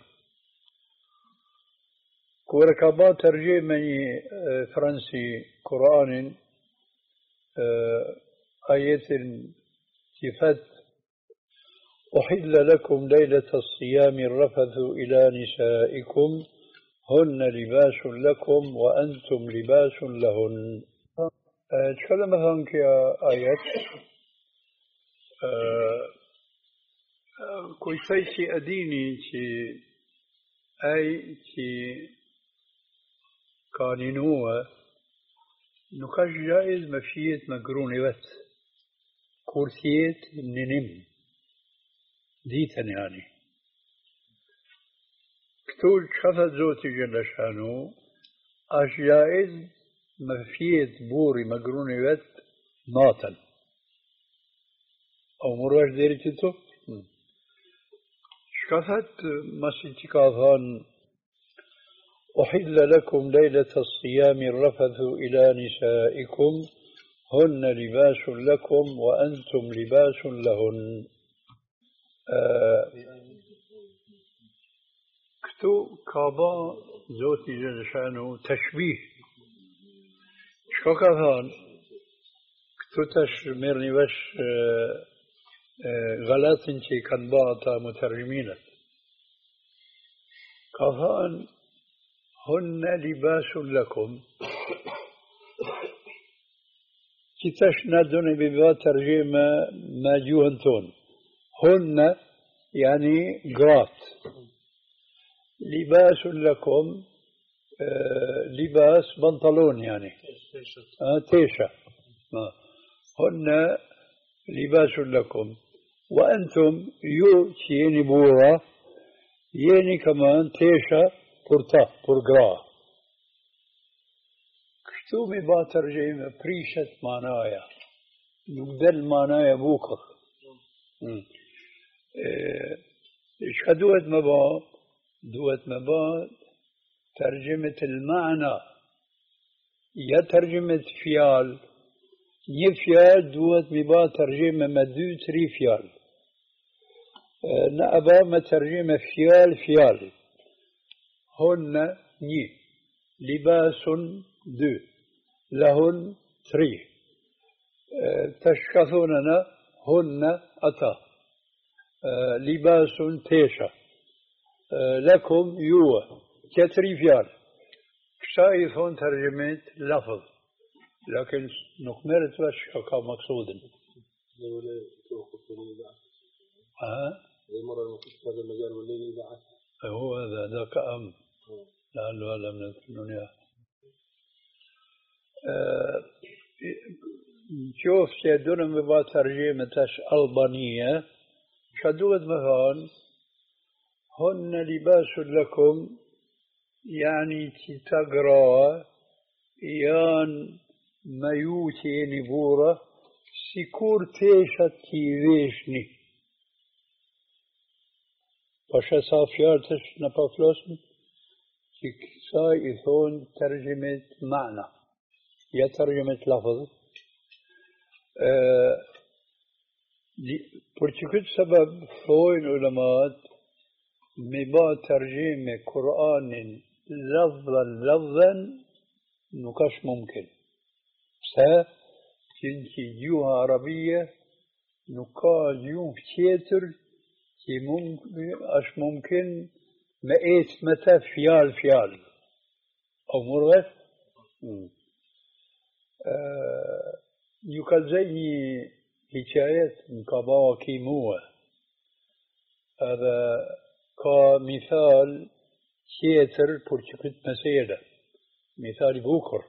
كوركابا ترجمة أه فرنسي قرآن أه آية صفات أحل لكم ليلة الصيام الرفث إلى نسائكم هن لباس لكم وأنتم لباس لهن تكلم مثلا كآيات كوي سيسي أديني تي أي تي كانينوه نكاش جائز مفيت مقروني بس كورسيت ننم ديتن يعني كتول شفت زوتي جل شانو اش جائز مفيت بوري مقروني بس ناتن او مراش ديرتو شكفت مسيتي كاثان أحل لكم ليلة الصيام الرفث إلى نسائكم هن لباس لكم وأنتم لباس لهن آه كتو كابا زوتي جلشانو تشبيه شكو كثان كتو تشمرني وش آه آه غلط انتي كان باعتا مترجمين كثان هن لباس لكم كتاش نادون ببا ترجمة ما جوهنتون هن يعني قرات لباس لكم آه لباس بنطلون يعني آه تيشة آه هن لباس لكم وأنتم يو تيني بورا يني كمان تيشة بورتا بورقرا كشتو مبا ترجمة بريشة معنايا يبدل معنايا بوكر إيش اه دوت مبا دوت مبا ترجمة المعنى يا ترجمة فيال يفيال دوت مبا ترجمة مدو تري فيال اه نأبا ما ترجمة فيال فيال هن ني لباس دو لهن تري اه تشكثوننا هن أتا اه لباس تيشا اه لكم يو كتري فيال شايفون ترجمة لفظ لكن نقمرت وش كان مقصودا ها مرة نقص هذا المجال والليل بعث هو هذا ذاك أم لعله هذا من الدنيا أه شوف سيدون مبا ترجمة ألبانية شدود مثلا هن لباس لكم يعني تتقرأ يان ميوتي نبورة سيكور تيشت تيويشني باشا صافيارتش نبافلوسن كسا يثون ترجمة معنى يا ترجمة لفظ أه برشكت سبب فوين علماء مبا ترجمة قرآن لفظا لفظا نكاش ممكن سا كنتي جوها عربية نكا جوه تيتر كي ممكن أش ممكن ما إيت متى فيال فيال أو مرغف آه يقال زي حكاية مكابا كيموة هذا كمثال تيتر برشكت مسيرة مثال بوكر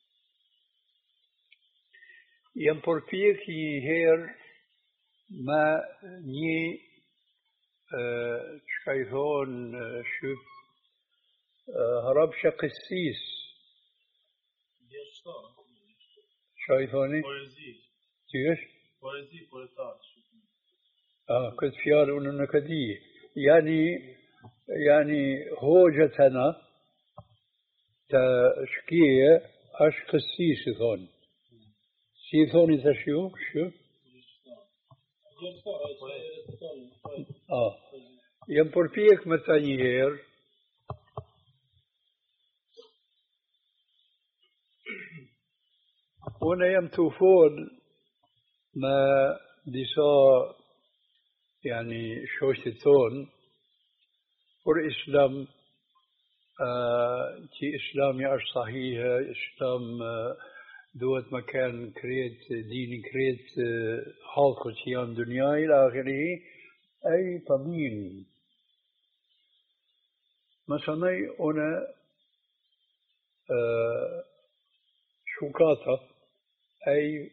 ينبر فيك هير ما ني أه شايفون أه شوف أه هربش قسيس شايفوني كيف اه كنت فيال انه كدي يعني يعني هوجتنا تشكيه اش قسيس ثون سيثوني تشيو شو اه ينبر فيك متانيير هنا يمتوفون ما ديسا يعني شوشتون ور إسلام آه كي إسلامي أش صحيحة إسلام آه دوت مكان كريت دين كريت آه حالك تيان دنيا إلى آخره أي طمين مثلا أنا آه شوكاتا أي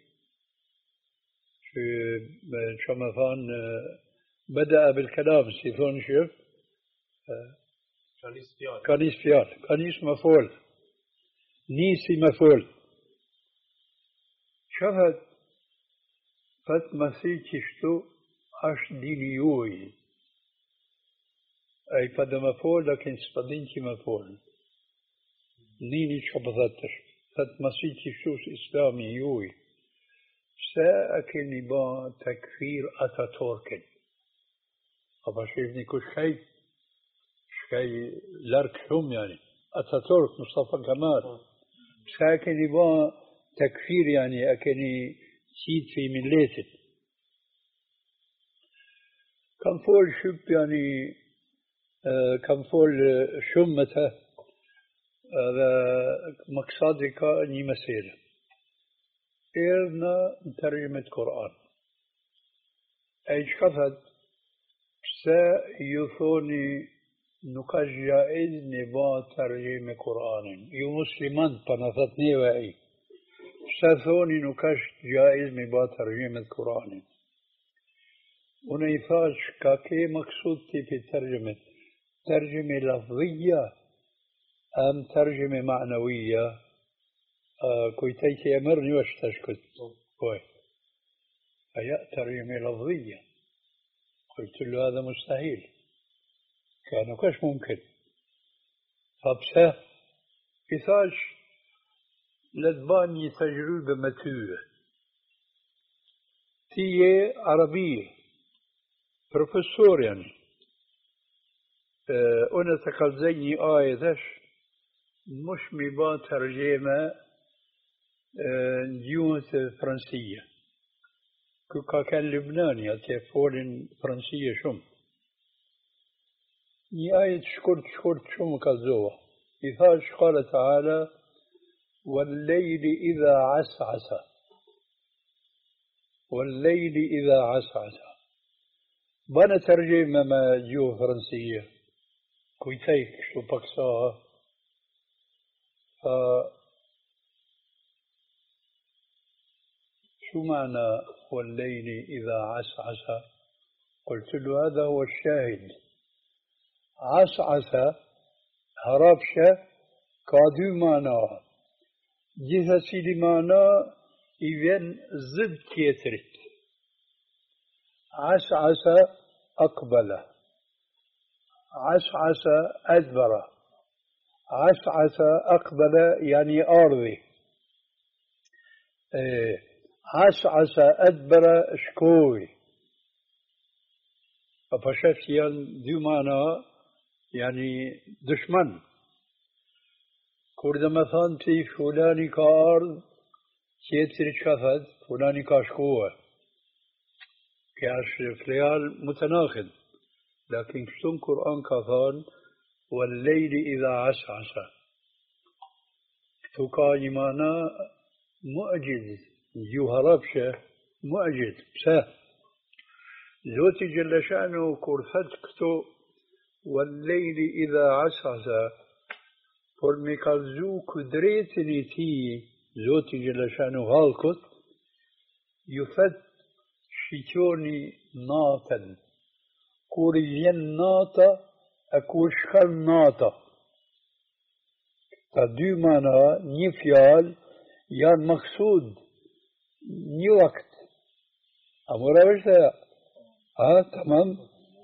في شمثان آه بدأ بالكلام سيفون شوف آه كانيس فيال كانيس فيال كانيس مفعول نيسي مفعول شفت فت مسيتشتو أش دينيوي أي فد مفعول لكن سبدينتي مفعول نيني شبذتر فت مسيتشتو إسلامي يوي سأكني با تكفير أتاتوركن أبا شايفني كل شيء شيء لارك شوم يعني أتاتورك مصطفى كمال ساكن يبغى تكفير يعني أكني سيد في ملته كان فول شب يعني آه كان فول شمته هذا مقصدي كأني مسيرة إيرنا ترجمة قرآن أي شخصت سا يثوني نكجا إذن با ترجمة قرآن يو مسلمان طنفتني وأي ساثوني نكش جائز با ترجمة قرآن ونيفاش كاكي مقصود في ترجمة ترجمة لفظية أم ترجمة معنوية آه كويتيتي أمرني واش تشكت كوي هي ترجمة لفظية قلت له هذا مستحيل كان كاش ممكن فبسه إثاش لدباني تجربة متوه تي عربية بروفيسور يعني أه أنا تقلزيني آية مش مبا ترجمة أه ديونة فرنسية كوكا كان لبناني أتفورين فرنسية شم ني آية شكرت شكرت شم كالزوة إذا قال تعالى والليل إذا عسعس والليل إذا عسعس بنا ترجمة ما جو فرنسية كويتيك شو بكساها ف شو معنى والليل إذا عسعس قلت له هذا هو الشاهد عسعس هربشة كادو معنى جهة سيدي معنى إذن زد كيترت عسعس أقبل عسعس أدبر عسعس أقبل يعني أرضي إيه عسعس أدبر شكوي فشفت دو معنى يعني دشمن كورد مثلا في فلاني كارض كيتر شفت فلاني كاشكوه كاش فليال متناقض لكن شتون قرآن كفان والليل إذا عسعس توقع إيمانا مؤجد يهربش مؤجد بسه زوتي جل شأنه كرفتكتو والليل إذا عسعس فرميكالزو كدريتني تي زوتي جل شأنه هالكت يفت شيتوني ناتا كوريين ناتا أكوشخر ناتا تدو مانا نفيال يان مقصود ني وقت أمورا بشتا ها تمام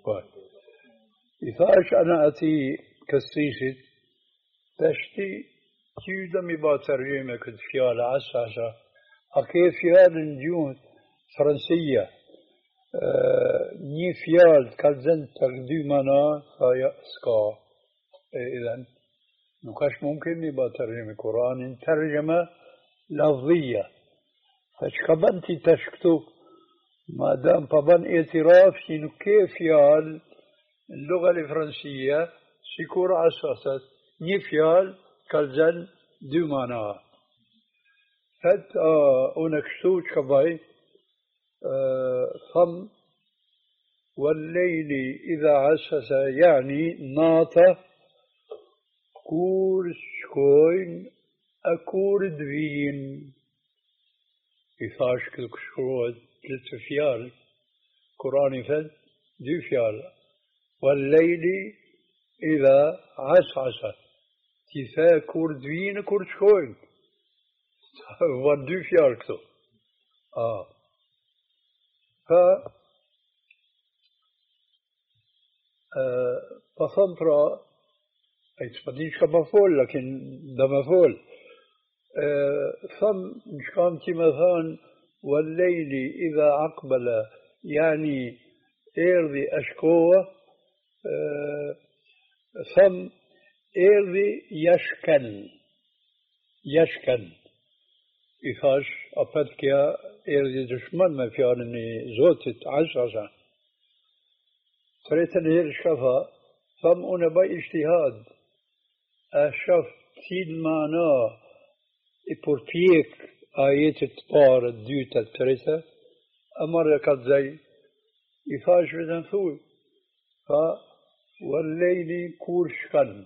إذاش أنا أتي كالسيسد تشتي تيودا مبا ترجمة كد فيال عساسا أكي فيال نجون فرنسية أه ني فيال كالزن تقدو مانا فايا سكا إذن نكاش ممكن مبا ترجمة قرآن ترجمة لفظية فشكبنتي تشكتو ما دام طبعا اعتراف شنو كيف يال اللغة الفرنسية سيكور أساسا نيفيال كالزن دو مانا فت أونكشتو شباي ثم والليل إذا عسس يعني ناطة كور شكوين أكور دوين إفاش كل كشكوات ثلاث فيال قرآن فد دو فيال والليل إذا عسعس تفا كردوين كردشكوين ودو فيال كتو آه ف آه بفنطرة أي تفديش كمفول لكن ده مفول آه ثم مشكامتي مثلا والليل إذا أقبل يعني إيرذي أشكوه أه ثم إيرذي يشكن يشكن إفاش أبدكيا إيرذي دشمن ما في أنني زوتت عشرة تريتني هير شفا ثم أنا باي اجتهاد أشوف تيد معنا إبورتيك آيات الطار الديوتة التريسة أمر قد زي يفاش بدن ثوي ف والليل كورش كان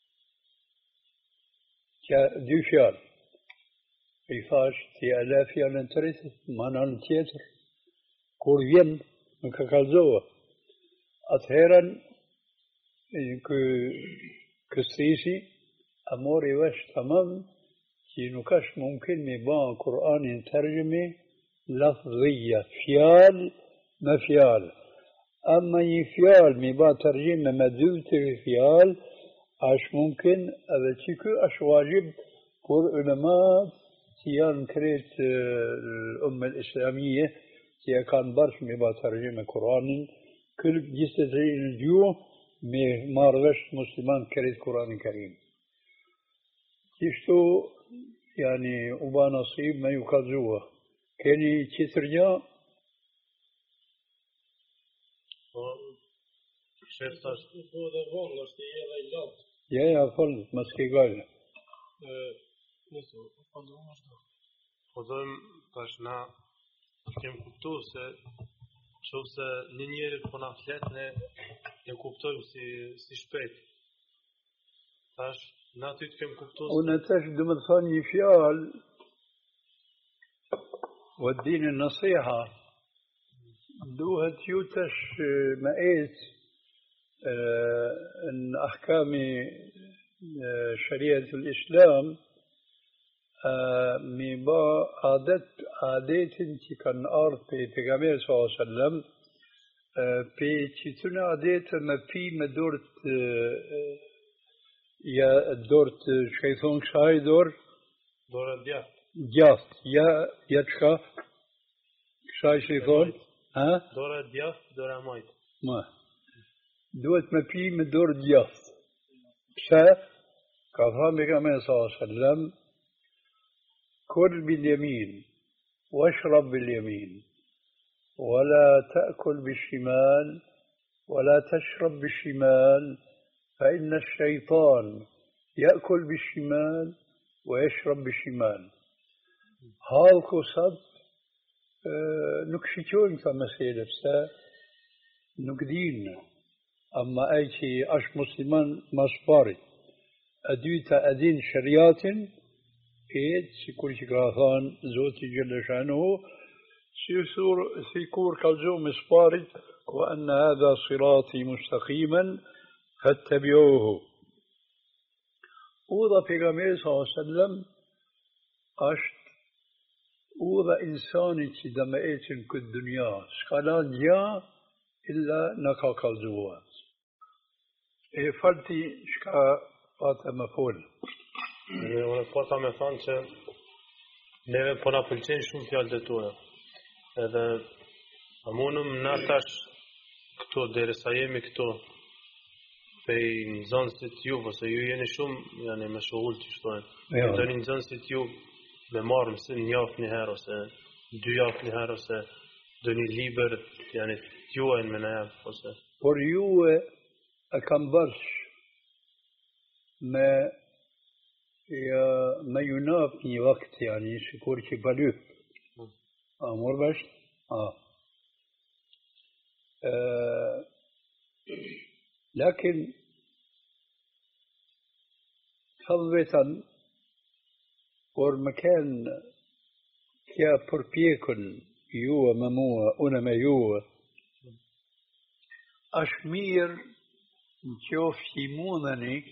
كديوشال يفاش تي ألافي على التريسة ما نان تيتر كوريين مكاكالزوه أطهيرا كسيسي أموري وش تمام كي نكاش ممكن مبان قرآن ترجمة لفظية فيال ما فيال أما يفيال مبان ترجمة مدوت فيال أش ممكن أبتيكو أش واجب قر علماء تيان كريت الأمة الإسلامية تي كان برش مبان ترجمة قرآن كل جسد الجو مارغش مسلمان كريت قرآن الكريم تشتو يعني وبا نصيب ما يقضوه كاني تشترجا يا يا فل مسكي قال Pozovem tash na kem kuptuar se nëse një njeri po na flet ne e kuptojmë si si shpejt. Tash na ty të kem kuptuar. Unë tash do të thoni një fjalë وديني النصيحة دوها تيوتش مقيت ان احكام شريعة الاسلام ميبا عادت عادات انتي كان ارض في پیغمبر صلى الله عليه وسلم في تيتون عادات ما في مدورت يا دورت شيطان شاي دور دور الدياف دياف يا يتشا شاي شيطان ها دور الدياف دور مايت ما دوت ما في مدور دياف شا كفام بيغمبر صلى الله عليه وسلم كل باليمين واشرب باليمين ولا تأكل بالشمال ولا تشرب بالشمال فإن الشيطان يأكل بالشمال ويشرب بالشمال هالكو صد نكشيتون كمسيلة بسا نقدين أما أيتي أش مسلمان مصباري أدويتا أدين شريات إيد سيكون شكراثان زوتي جل شأنه سيسور سيكور كالزو مصباري وأن هذا صراطي مستقيما فاتبعوه وضع پیغمبر صلى الله عليه وسلم أشت وضع إنساني تي دمائتن كالدنيا شخلان جا إلا نكا كالزوات إيه فلتي شكا فاتا مفول Unë pata me thanë që neve po na pëlqejnë shumë fjalët e tua. Edhe a mundëm na tash këto derisa jemi këto pej nxënësit juve, ose ju jeni shumë janë me shogull që shtojnë. Ja. Doni nxënësit ju me marrë mësim një javë një herë ose dy javë një herë ose doni libër janë juajnë me na javë ose. Por ju e kam bërsh me يا ما ينافي وقت يعني شكور كي بالوك أمور باش آه. آه لكن خلوة اور مكان كيا بربيكن يو مموه أنا ما يو أشمير نشوف يمونني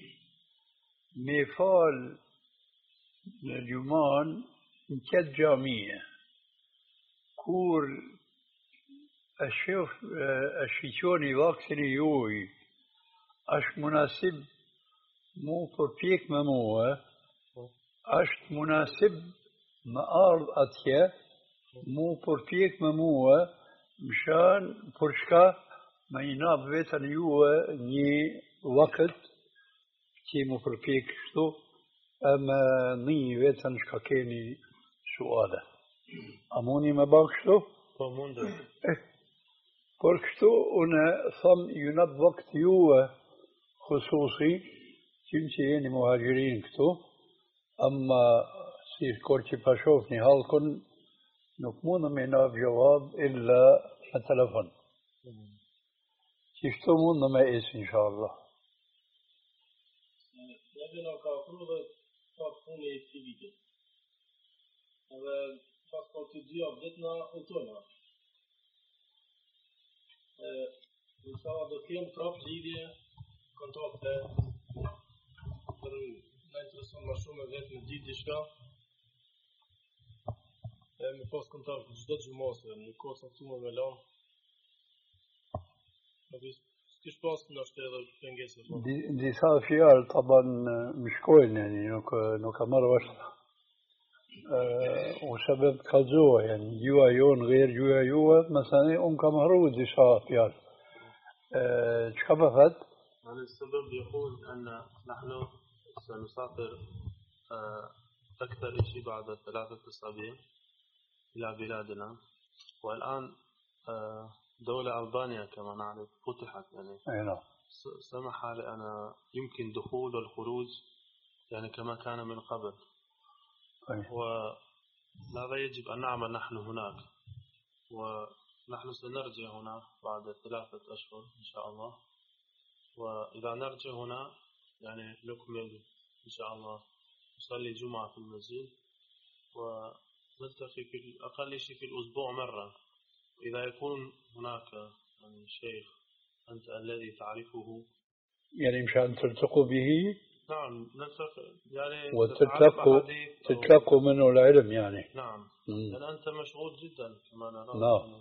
ميفال اليومان نكد جامية كور أشوف أشيشوني وقتني يوي أش مناسب مو بربيك مموه أش مناسب مأرض أتيا مو بربيك مموه مشان برشكا ما يناب بيتن يوه ني وقت كي مو بربيك شتو أما ني بيتن شكاكيني سؤاله أموني ما باكشتو فموندو بركشتو أنا ثم يناب وقت يوه خصوصي كنتي يعني مهاجرين كتو أما كيف كورتي باشوفني هالكن نكمون من جواب إلا التلفون كيف تمون ما إيش إن شاء الله نبينا كافرود كافوني اكتيفيتي هذا فقط تجيب جتنا أوتونا إن شاء الله دكتور تراب ليدي كونتاكت për na intereson më shumë vetë në ditë diçka e më pas kontakt çdo xhumose në kohë caktuar me lan po kish pas ndoshta edhe pengesa disa fjalë طبعا مشكوين يعني nuk nuk ka marrë vesh وسبب كالزوه يعني جوا يون غير جوا يوا مثلا أم كمهرو ديسا فيال شكبفت يعني السبب يقول أن نحن سنسافر أكثر شيء بعد ثلاثة أسابيع إلى بلادنا والآن دولة ألبانيا كما نعرف فتحت يعني سمح لنا يمكن دخول والخروج يعني كما كان من قبل وماذا يجب أن نعمل نحن هناك ونحن سنرجع هنا بعد ثلاثة أشهر إن شاء الله وإذا نرجع هنا يعني نكمل إن شاء الله نصلي جمعة في المسجد ونلتقي في أقل شيء في الأسبوع مرة إذا يكون هناك يعني شيخ أنت الذي تعرفه يعني مشان تلتقوا به نعم نلتقي يعني وتتلقوا تتلقوا منه العلم يعني نعم لأن أنت مشغول جدا كما نرى نعم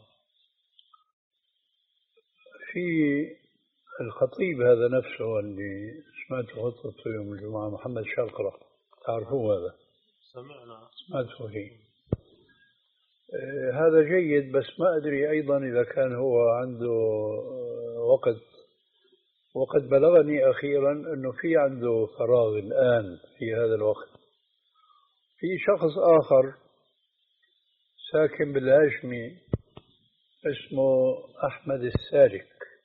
في الخطيب هذا نفسه اللي سمعته خطبته يوم الجمعة محمد شاقرة تعرفوه هذا سمعنا سمعته فيه آه هذا جيد بس ما أدري أيضا إذا كان هو عنده آه وقت وقد بلغني أخيرا أنه في عنده فراغ الآن في هذا الوقت في شخص آخر ساكن بالهاشمي اسمه أحمد السالك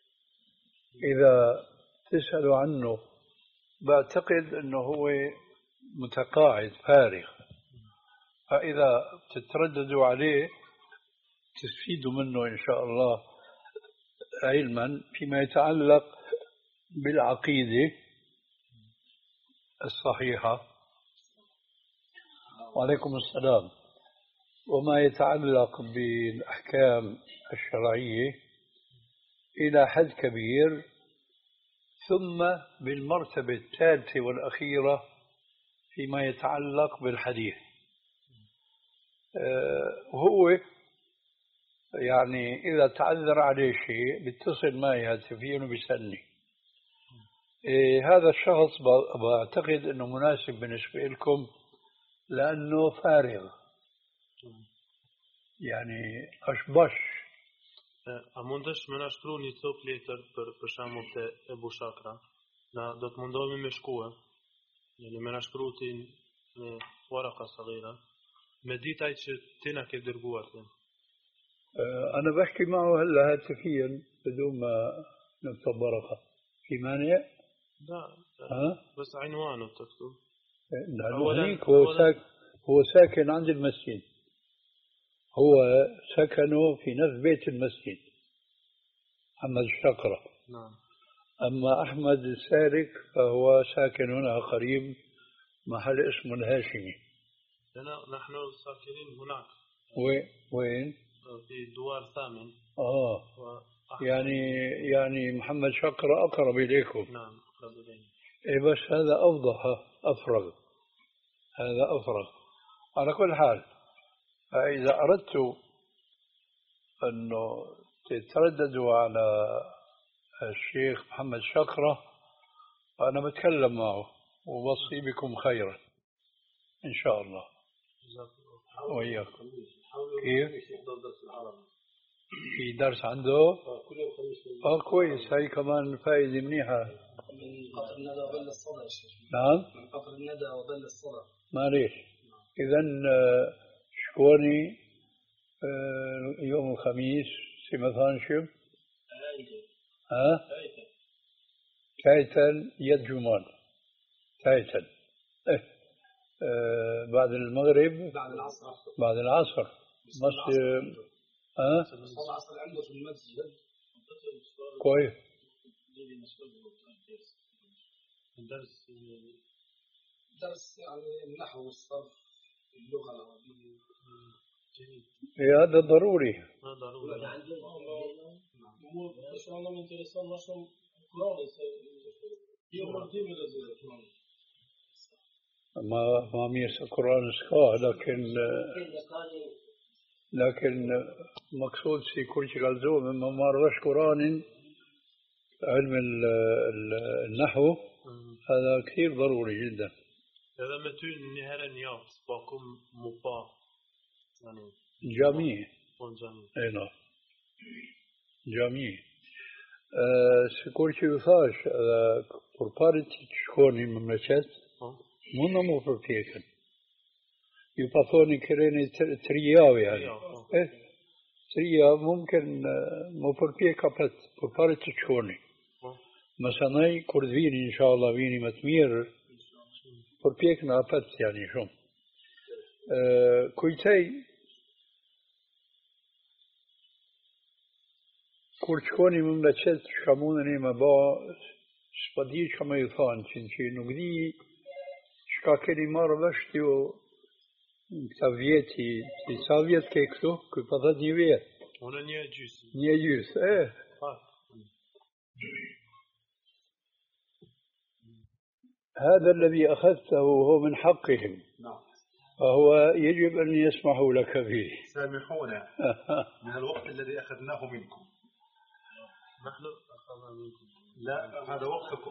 إذا تسألوا عنه بعتقد أنه هو متقاعد فارغ فإذا تترددوا عليه تستفيدوا منه إن شاء الله علما فيما يتعلق بالعقيدة الصحيحة وعليكم السلام وما يتعلق بالأحكام الشرعية إلى حد كبير ثم بالمرتبة الثالثة والأخيرة فيما يتعلق بالحديث وهو يعني إذا تعذر عليه شيء بيتصل معي هاتفيا وبيسألني هذا الشخص بعتقد أنه مناسب بالنسبة لكم لأنه فارغ يعني أشبش A mundesh me na shkruaj një cop letër për për shembull te Ebu Shakra, na do të mundohemi me shkuar. Yani me na shkruati në waraka saghira, me ditaj që ti na ke dërguar ti. أنا بحكي معه هلا هاتفيا بدون ما نكتب ورقة في مانع؟ لا ها؟ بس عنوانه تكتب لأنه هيك هو ساكن هو ساكن عند المسجد هو سكنه في نفس بيت المسجد محمد الشقرة نعم. أما أحمد السالك فهو ساكن هنا قريب محل اسمه الهاشمي نحن ساكنين هناك وين وين في دوار ثامن آه يعني يعني محمد شقرة أقرب إليكم نعم أقرب إلينا إيه بس هذا أوضح أفرغ هذا أفرغ على كل حال فإذا أردت أنه تترددوا على الشيخ محمد شقرة أنا بتكلم معه وبصي بكم خيرا إن شاء الله وإياكم كيف؟ في درس عنده؟ آه كويس هاي كمان فائدة منيحة من قطر الندى وبل الصلاة نعم من قطر الندى وبل الصلاة معليش إذن شكوني يوم الخميس في مثلا شو؟ ها؟ تايتن يد جمان تايتن آه بعد المغرب بعد العصر بعد العصر بس ها أه؟ العصر عنده في المسجد كويس درس درس يعني النحو والصرف اللغة العربية جميل هذا ضروري هذا ضروري بس والله من تلسان نشم قرآن يوم الدين ما ما ميرس القرآن سكاه لكن لكن مقصود في كل شيء غلزوه مما مرش قرآن علم النحو هذا كثير ضروري جدا. هذا مثل نهر نيات باكم مبا يعني جميع اي نعم جميع سكول شيء فاش قربارت شكوني مملكت مو مو فرقيكن يبطوني كريني ترياوي يعني إيه تريا ممكن مو فرقيك بس قربارت شكوني مثلا كردويني إن شاء الله ويني متمير فرقيك نابت يعني شو أه كويتي كورشكوني مملكت شكامونني ما با شبدي كما يفان تنشي نقدي شكاكني مار بشتيو سوفيتي في سوفيت كيكسو كبدا نيويت ولا نيجوس نيجوس ايه هذا الذي أخذته هو من حقهم فهو يجب أن يسمحوا لك به. سامحونا من الوقت الذي أخذناه منكم. نحن أخذنا منكم. لا هذا وقتكم.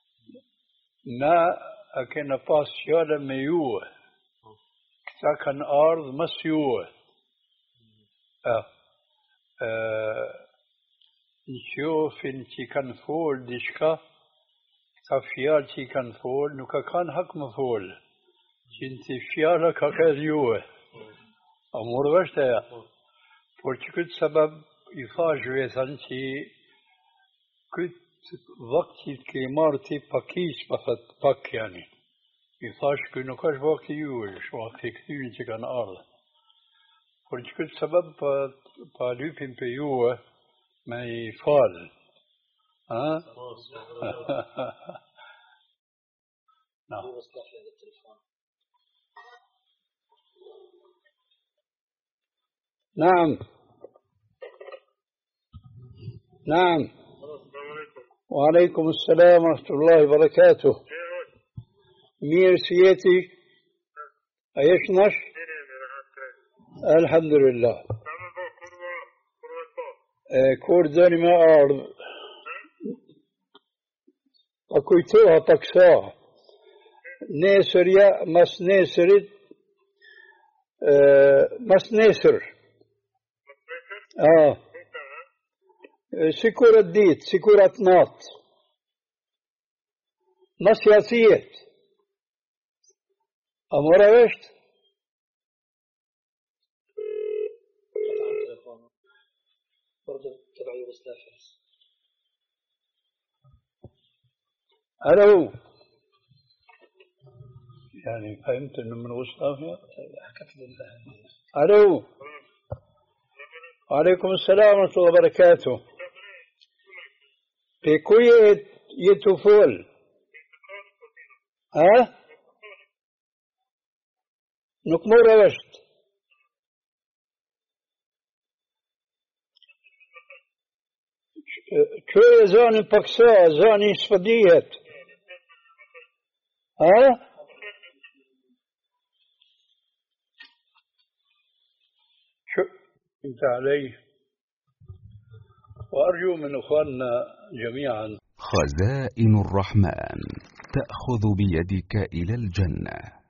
نا أكن باسيالا ميوه كتاكن أرض مسيوه آه. آه. نشوف انتي كان فول ديشكا كفيال تي كان فول نوكا كان حق مفول انتي فيالا كاكازيوه أمور بشتايا فورتي سبب يفاجوه سنتي كنت وقتی که مارتی پاکیش بخد پاک یعنی یفاش که نکاش وقتی یوش وقتی کتیری چکن آرد فرچ کد سبب پا لیپین پی یوه می فال ها نعم نعم وعليكم السلام ورحمة الله وبركاته. مير سيتي ايش نش؟ الحمد لله. كورداني ما أرض أكويتوها بكسا نيسريا مس نيسرد مس نيسر آه سكورة ديت سكورة ناط ما سياسية أمورا وشت ألو يعني فهمت إنه من غسلافيا ألو وعليكم السلام ورحمة الله وبركاته. في كوية يتفول ها نكمورة وشت شوية زاني بكسا زاني صفديت ها شو انت علي وأرجو من أخواننا جميعا. خزائن الرحمن تأخذ بيدك إلى الجنة.